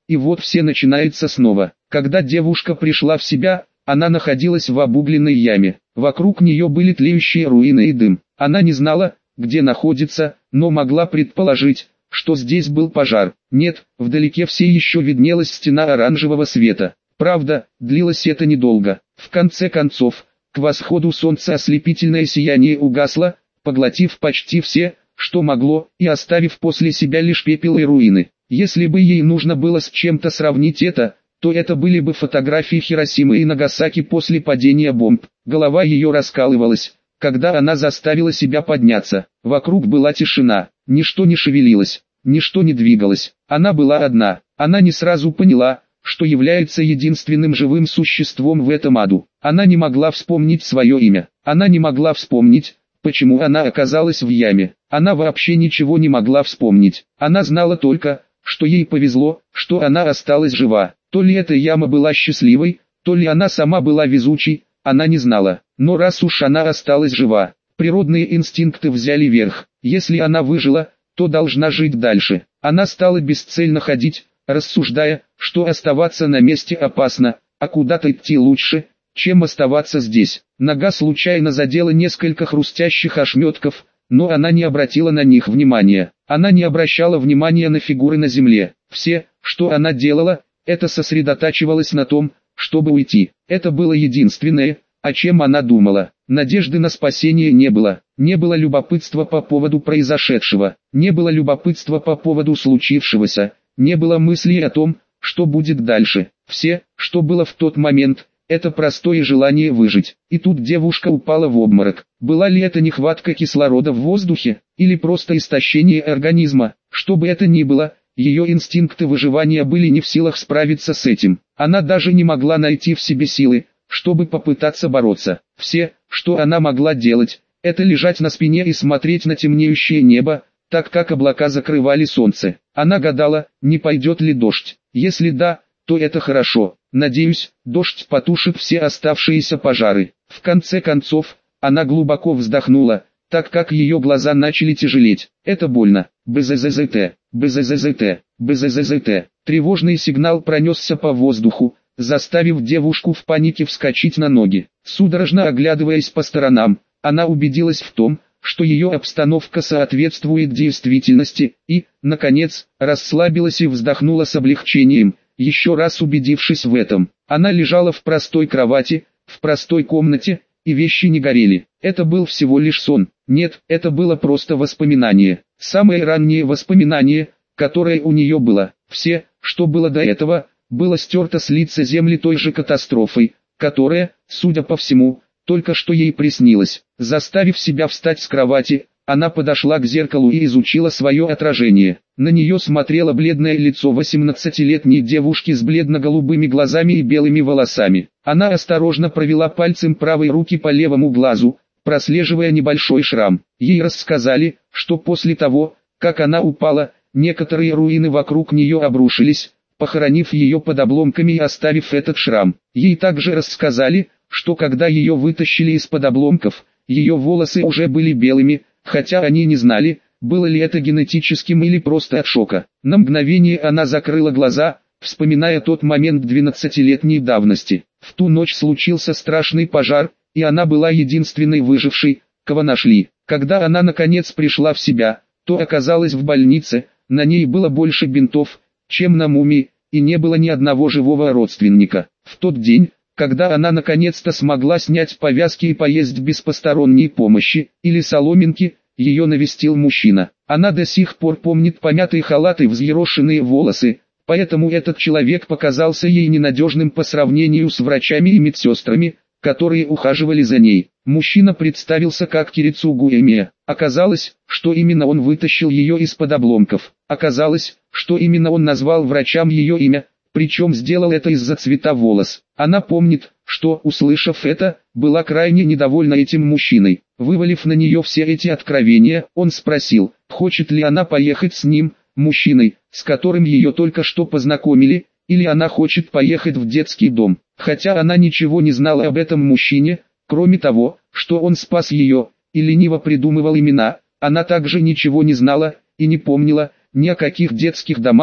и вот все начинается снова. Когда девушка пришла в себя, она находилась в обугленной яме. Вокруг нее были тлеющие руины и дым. Она не знала, где находится, но могла предположить, что здесь был пожар. Нет, вдалеке все еще виднелась стена оранжевого света. Правда, длилось это недолго. В конце концов, к восходу солнца ослепительное сияние угасло, поглотив почти все, что могло, и оставив после себя лишь пепел и руины. Если бы ей нужно было с чем-то сравнить это, то это были бы фотографии Хиросимы и Нагасаки после падения бомб. Голова ее раскалывалась, когда она заставила себя подняться. Вокруг была тишина, ничто не шевелилось, ничто не двигалось. Она была одна. Она не сразу поняла, что является единственным живым существом в этом аду. Она не могла вспомнить свое имя. Она не могла вспомнить, почему она оказалась в яме. Она вообще ничего не могла вспомнить. Она знала только, что ей повезло, что она осталась жива. То ли эта яма была счастливой, то ли она сама была везучей, она не знала. Но раз уж она осталась жива, природные инстинкты взяли верх. Если она выжила, то должна жить дальше. Она стала бесцельно ходить, рассуждая, что оставаться на месте опасно, а куда-то идти лучше, чем оставаться здесь. Нога случайно задела несколько хрустящих ошметков, но она не обратила на них внимания. Она не обращала внимания на фигуры на земле. Все, что она делала, это сосредотачивалась на том, чтобы уйти. Это было единственное, о чем она думала. Надежды на спасение не было. Не было любопытства по поводу произошедшего. Не было любопытства по поводу случившегося. Не было мыслей о том, что будет дальше. Все, что было в тот момент, это простое желание выжить. И тут девушка упала в обморок. Была ли это нехватка кислорода в воздухе, или просто истощение организма? Что бы это ни было, ее инстинкты выживания были не в силах справиться с этим. Она даже не могла найти в себе силы, чтобы попытаться бороться. Все, что она могла делать, это лежать на спине и смотреть на темнеющее небо, так как облака закрывали солнце. Она гадала, не пойдет ли дождь. Если да, то это хорошо. Надеюсь, дождь потушит все оставшиеся пожары. В конце концов, она глубоко вздохнула, так как ее глаза начали тяжелеть. Это больно. БЗЗЗТ, БЗЗЗТ, БЗЗЗТ. Тревожный сигнал пронесся по воздуху, заставив девушку в панике вскочить на ноги. Судорожно оглядываясь по сторонам, она убедилась в том, что ее обстановка соответствует действительности, и, наконец, расслабилась и вздохнула с облегчением, еще раз убедившись в этом. Она лежала в простой кровати, в простой комнате, и вещи не горели. Это был всего лишь сон. Нет, это было просто воспоминание. Самое раннее воспоминание, которое у нее было. Все, что было до этого, было стерто с лица земли той же катастрофой, которая, судя по всему, только что ей приснилось. Заставив себя встать с кровати, она подошла к зеркалу и изучила свое отражение. На нее смотрело бледное лицо восемнадцатилетней девушки с бледно-голубыми глазами и белыми волосами. Она осторожно провела пальцем правой руки по левому глазу, прослеживая небольшой шрам. Ей рассказали, что после того, как она упала, некоторые руины вокруг нее обрушились, похоронив ее под обломками и оставив этот шрам. Ей также рассказали, что когда ее вытащили из-под обломков, ее волосы уже были белыми, хотя они не знали, было ли это генетическим или просто от шока. На мгновение она закрыла глаза, вспоминая тот момент двенадцатилетней давности. В ту ночь случился страшный пожар, и она была единственной выжившей, кого нашли. Когда она наконец пришла в себя, то оказалась в больнице, на ней было больше бинтов, чем на мумии, и не было ни одного живого родственника. В тот день, когда она наконец-то смогла снять повязки и поесть без посторонней помощи, или соломинки, ее навестил мужчина. Она до сих пор помнит помятый халат и взъерошенные волосы, поэтому этот человек показался ей ненадежным по сравнению с врачами и медсестрами, которые ухаживали за ней. Мужчина представился как Кирицугу Эмия. Оказалось, что именно он вытащил ее из-под обломков. Оказалось, что именно он назвал врачам ее имя, причем сделал это из-за цвета волос. Она помнит, что, услышав это, была крайне недовольна этим мужчиной. Вывалив на нее все эти откровения, он спросил, хочет ли она поехать с ним, мужчиной, с которым ее только что познакомили, или она хочет поехать в детский дом. Хотя она ничего не знала об этом мужчине, кроме того, что он спас ее, и лениво придумывал имена, она также ничего не знала, и не помнила, ни о каких детских домах,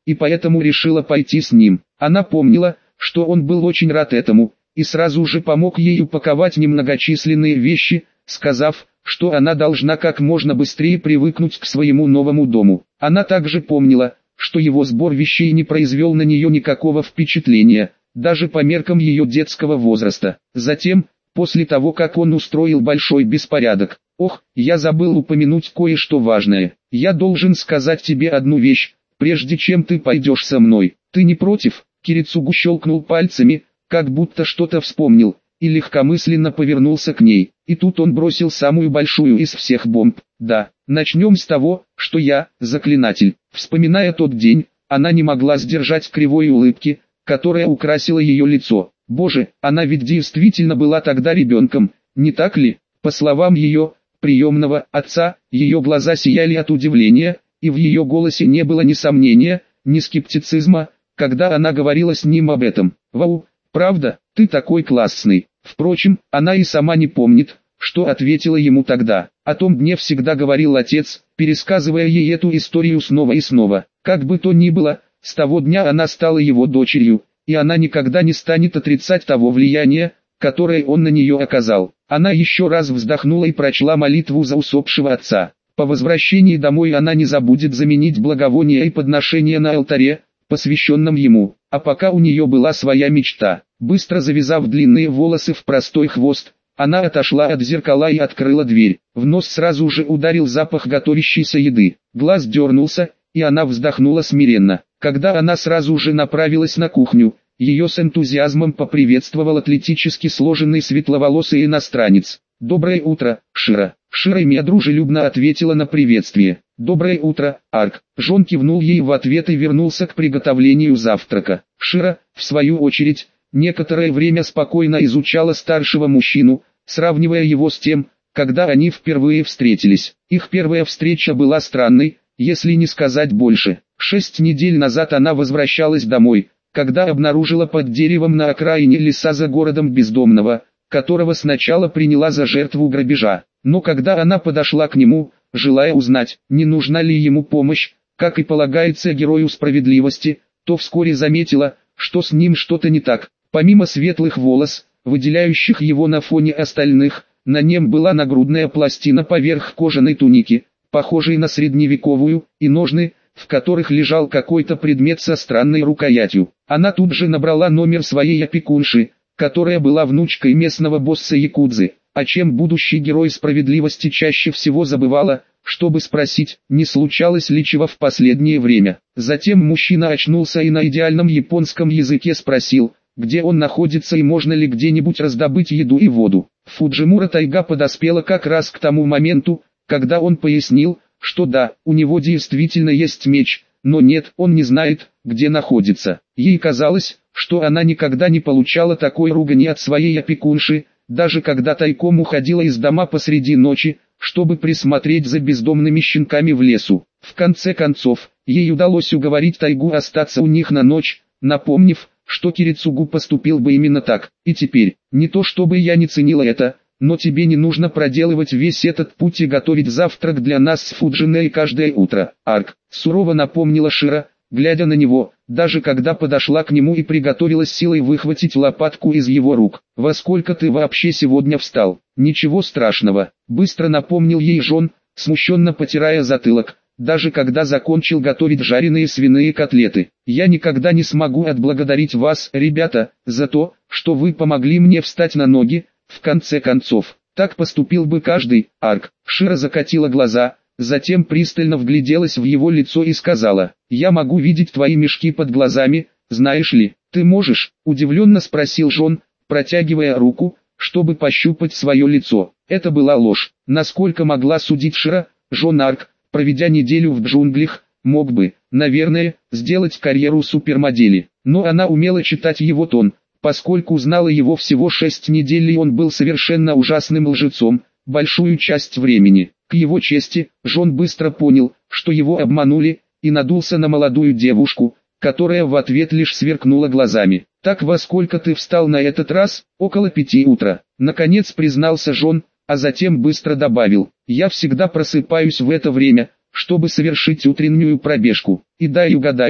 и поэтому решила пойти с ним. Она помнила, что он был очень рад этому, и сразу же помог ей упаковать немногочисленные вещи, сказав, что она должна как можно быстрее привыкнуть к своему новому дому. Она также помнила, что его сбор вещей не произвел на нее никакого впечатления, даже по меркам ее детского возраста. Затем, после того как он устроил большой беспорядок, «Ох, я забыл упомянуть кое-что важное. Я должен сказать тебе одну вещь, прежде чем ты пойдешь со мной. Ты не против?» Кирицугу щелкнул пальцами, как будто что-то вспомнил, и легкомысленно повернулся к ней. И тут он бросил самую большую из всех бомб. «Да, начнем с того, что я, заклинатель». Вспоминая тот день, она не могла сдержать кривой улыбки, которая украсила ее лицо. Боже, она ведь действительно была тогда ребенком, не так ли? По словам ее приемного отца, ее глаза сияли от удивления, и в ее голосе не было ни сомнения, ни скептицизма, когда она говорила с ним об этом. «Вау, правда, ты такой классный». Впрочем, она и сама не помнит, что ответила ему тогда. О том дне всегда говорил отец, пересказывая ей эту историю снова и снова. Как бы то ни было, с того дня она стала его дочерью, и она никогда не станет отрицать того влияния, которое он на нее оказал. Она еще раз вздохнула и прочла молитву за усопшего отца. По возвращении домой она не забудет заменить благовония и подношения на алтаре, посвященном ему. А пока у нее была своя мечта. Быстро завязав длинные волосы в простой хвост, она отошла от зеркала и открыла дверь. В нос сразу же ударил запах готовящейся еды. Глаз дернулся, и она вздохнула смиренно. Когда она сразу же направилась на кухню, ее с энтузиазмом поприветствовал атлетически сложенный светловолосый иностранец. «Доброе утро, Шира». Шира имя дружелюбно ответила на приветствие. «Доброе утро, Арк». Жон кивнул ей в ответ и вернулся к приготовлению завтрака. Шира, в свою очередь, некоторое время спокойно изучала старшего мужчину, сравнивая его с тем, когда они впервые встретились. Их первая встреча была странной, если не сказать больше. Шесть недель назад она возвращалась домой, когда обнаружила под деревом на окраине леса за городом бездомного, которого сначала приняла за жертву грабежа. Но когда она подошла к нему, желая узнать, не нужна ли ему помощь, как и полагается герою справедливости, то вскоре заметила, что с ним что-то не так. Помимо светлых волос, выделяющих его на фоне остальных, на нем была нагрудная пластина поверх кожаной туники, похожей на средневековую, и ножны, в которых лежал какой-то предмет со странной рукоятью. Она тут же набрала номер своей опекунши, которая была внучкой местного босса якудзы, о чем будущий герой справедливости чаще всего забывала, чтобы спросить, не случалось ли чего в последнее время. Затем мужчина очнулся и на идеальном японском языке спросил, где он находится и можно ли где-нибудь раздобыть еду и воду. Фуджимура тайга подоспела как раз к тому моменту, когда он пояснил, что да, у него действительно есть меч, но нет, он не знает, где находится. Ей казалось, что она никогда не получала такой ругани от своей опекунши, даже когда тайком уходила из дома посреди ночи, чтобы присмотреть за бездомными щенками в лесу. В конце концов, ей удалось уговорить тайгу остаться у них на ночь, напомнив, что Кирицугу поступил бы именно так. И теперь, не то чтобы я не ценила это, но тебе не нужно проделывать весь этот путь и готовить завтрак для нас с Фуджиной каждое утро. Арк, сурово напомнила Шира, глядя на него, даже когда подошла к нему и приготовилась силой выхватить лопатку из его рук. «Во сколько ты вообще сегодня встал?» «Ничего страшного», быстро напомнил ей Жон, смущенно потирая затылок. «Даже когда закончил готовить жареные свиные котлеты, я никогда не смогу отблагодарить вас, ребята, за то, что вы помогли мне встать на ноги. В конце концов, так поступил бы каждый». Арк. Шира закатила глаза, затем пристально вгляделась в его лицо и сказала: «Я могу видеть твои мешки под глазами, знаешь ли». «Ты можешь?» – удивленно спросил Жон, протягивая руку, чтобы пощупать свое лицо. Это была ложь. Насколько могла судить Шира, Жон Арк, проведя неделю в джунглях, мог бы, наверное, сделать карьеру супермодели. Но она умела читать его тон, поскольку знала его всего шесть недель и он был совершенно ужасным лжецом, большую часть времени. К его чести, Жон быстро понял, что его обманули, и надулся на молодую девушку, которая в ответ лишь сверкнула глазами. «Так во сколько ты встал на этот раз?» «Около пяти утра», наконец признался Жон, а затем быстро добавил: «Я всегда просыпаюсь в это время, чтобы совершить утреннюю пробежку. И дай угадаю,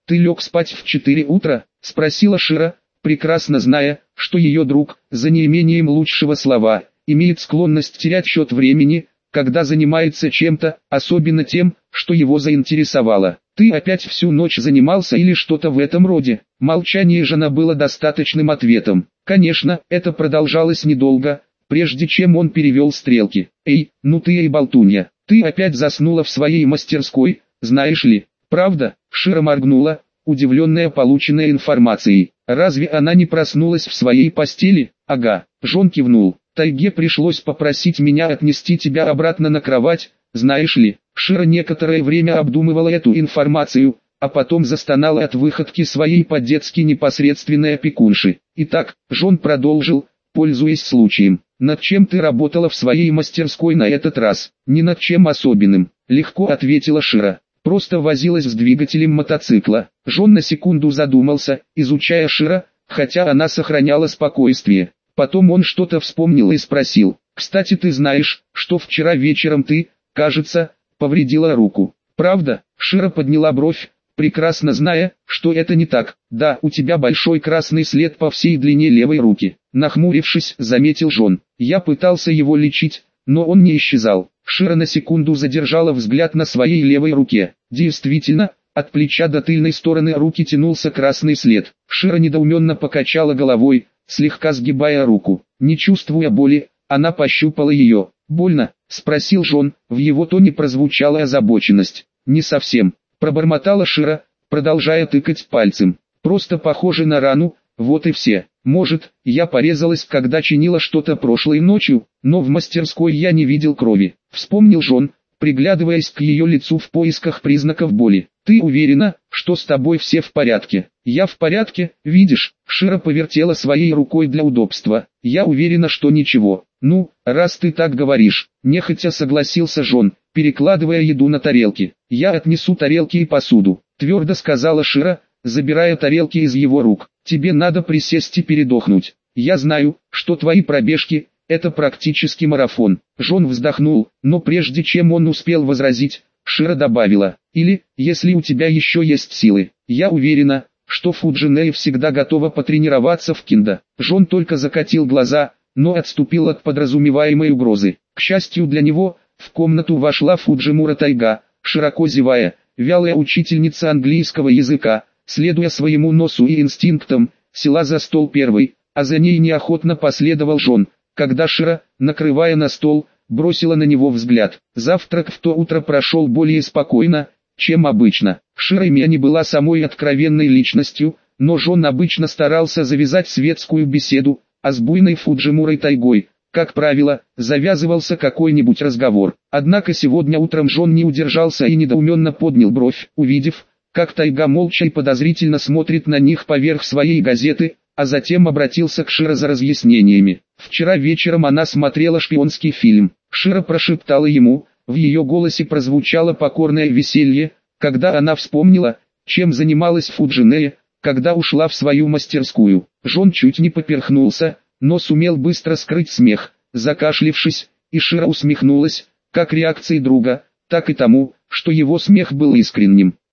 «Ты лег спать в четыре утра?» – спросила Шира, прекрасно зная, что ее друг, за неимением лучшего слова, имеет склонность терять счет времени, когда занимается чем-то, особенно тем, что его заинтересовало. «Ты опять всю ночь занимался или что-то в этом роде?» Молчание жена было достаточным ответом. Конечно, это продолжалось недолго, прежде чем он перевел стрелки. «Эй, ну ты и болтунья, ты опять заснула в своей мастерской, знаешь ли?» «Правда?» – Шира моргнула, удивленная полученной информацией. «Разве она не проснулась в своей постели?» «Ага», – Жон кивнул. «Тайге пришлось попросить меня отнести тебя обратно на кровать, знаешь ли». Шира некоторое время обдумывала эту информацию, а потом застонала от выходки своей по-детски непосредственной опекунши. «Итак», – Жон продолжил, пользуясь случаем, «над чем ты работала в своей мастерской на этот раз?» «Ни над чем особенным», – легко ответила Шира. «Просто возилась с двигателем мотоцикла». Жон на секунду задумался, изучая Шира, хотя она сохраняла спокойствие. Потом он что-то вспомнил и спросил: «Кстати, ты знаешь, что вчера вечером ты, кажется, повредила руку?» «Правда?» Шира подняла бровь, прекрасно зная, что это не так. «Да, у тебя большой красный след по всей длине левой руки», нахмурившись, заметил Жон. «Я пытался его лечить, но он не исчезал». Шира на секунду задержала взгляд на своей левой руке. Действительно, от плеча до тыльной стороны руки тянулся красный след. Шира недоуменно покачала головой, слегка сгибая руку. Не чувствуя боли, она пощупала ее. «Больно?» – спросил Жон, в его тоне прозвучала озабоченность. «Не совсем», – пробормотала Шира, продолжая тыкать пальцем. «Просто похоже на рану, вот и все. Может, я порезалась, когда чинила что-то прошлой ночью, но в мастерской я не видел крови», – вспомнил Жон, приглядываясь к ее лицу в поисках признаков боли. «Ты уверена, что с тобой все в порядке?» «Я в порядке, видишь?» Шира повертела своей рукой для удобства. «Я уверена, что ничего». «Ну, раз ты так говоришь», – нехотя согласился Жон, перекладывая еду на тарелки. «Я отнесу тарелки и посуду», – твердо сказала Шира, забирая тарелки из его рук. «Тебе надо присесть и передохнуть. Я знаю, что твои пробежки – это практически марафон». Жон вздохнул, но прежде чем он успел возразить, Шира добавила: «Или, если у тебя еще есть силы, я уверена, что Фуджинея всегда готова потренироваться в кендо». Жон только закатил глаза, но отступил от подразумеваемой угрозы. К счастью для него, в комнату вошла Фуджимура Тайга, широко зевая, вялая учительница английского языка, следуя своему носу и инстинктам, села за стол первой, а за ней неохотно последовал Жон, когда Шира, накрывая на стол, бросила на него взгляд. Завтрак в то утро прошел более спокойно, чем обычно. Шира Мия не была самой откровенной личностью, но Жон обычно старался завязать светскую беседу, а с буйной Фуджимурой Тайгой, как правило, завязывался какой-нибудь разговор. Однако сегодня утром Жон не удержался и недоуменно поднял бровь, увидев, как Тайга молча и подозрительно смотрит на них поверх своей газеты, а затем обратился к Широ за разъяснениями. Вчера вечером она смотрела шпионский фильм. Широ прошептала ему, в ее голосе прозвучало покорное веселье, когда она вспомнила, чем занималась Фуджинея, когда ушла в свою мастерскую. Жон чуть не поперхнулся, но сумел быстро скрыть смех, закашлившись, и Широ усмехнулась, как реакцией друга, так и тому, что его смех был искренним.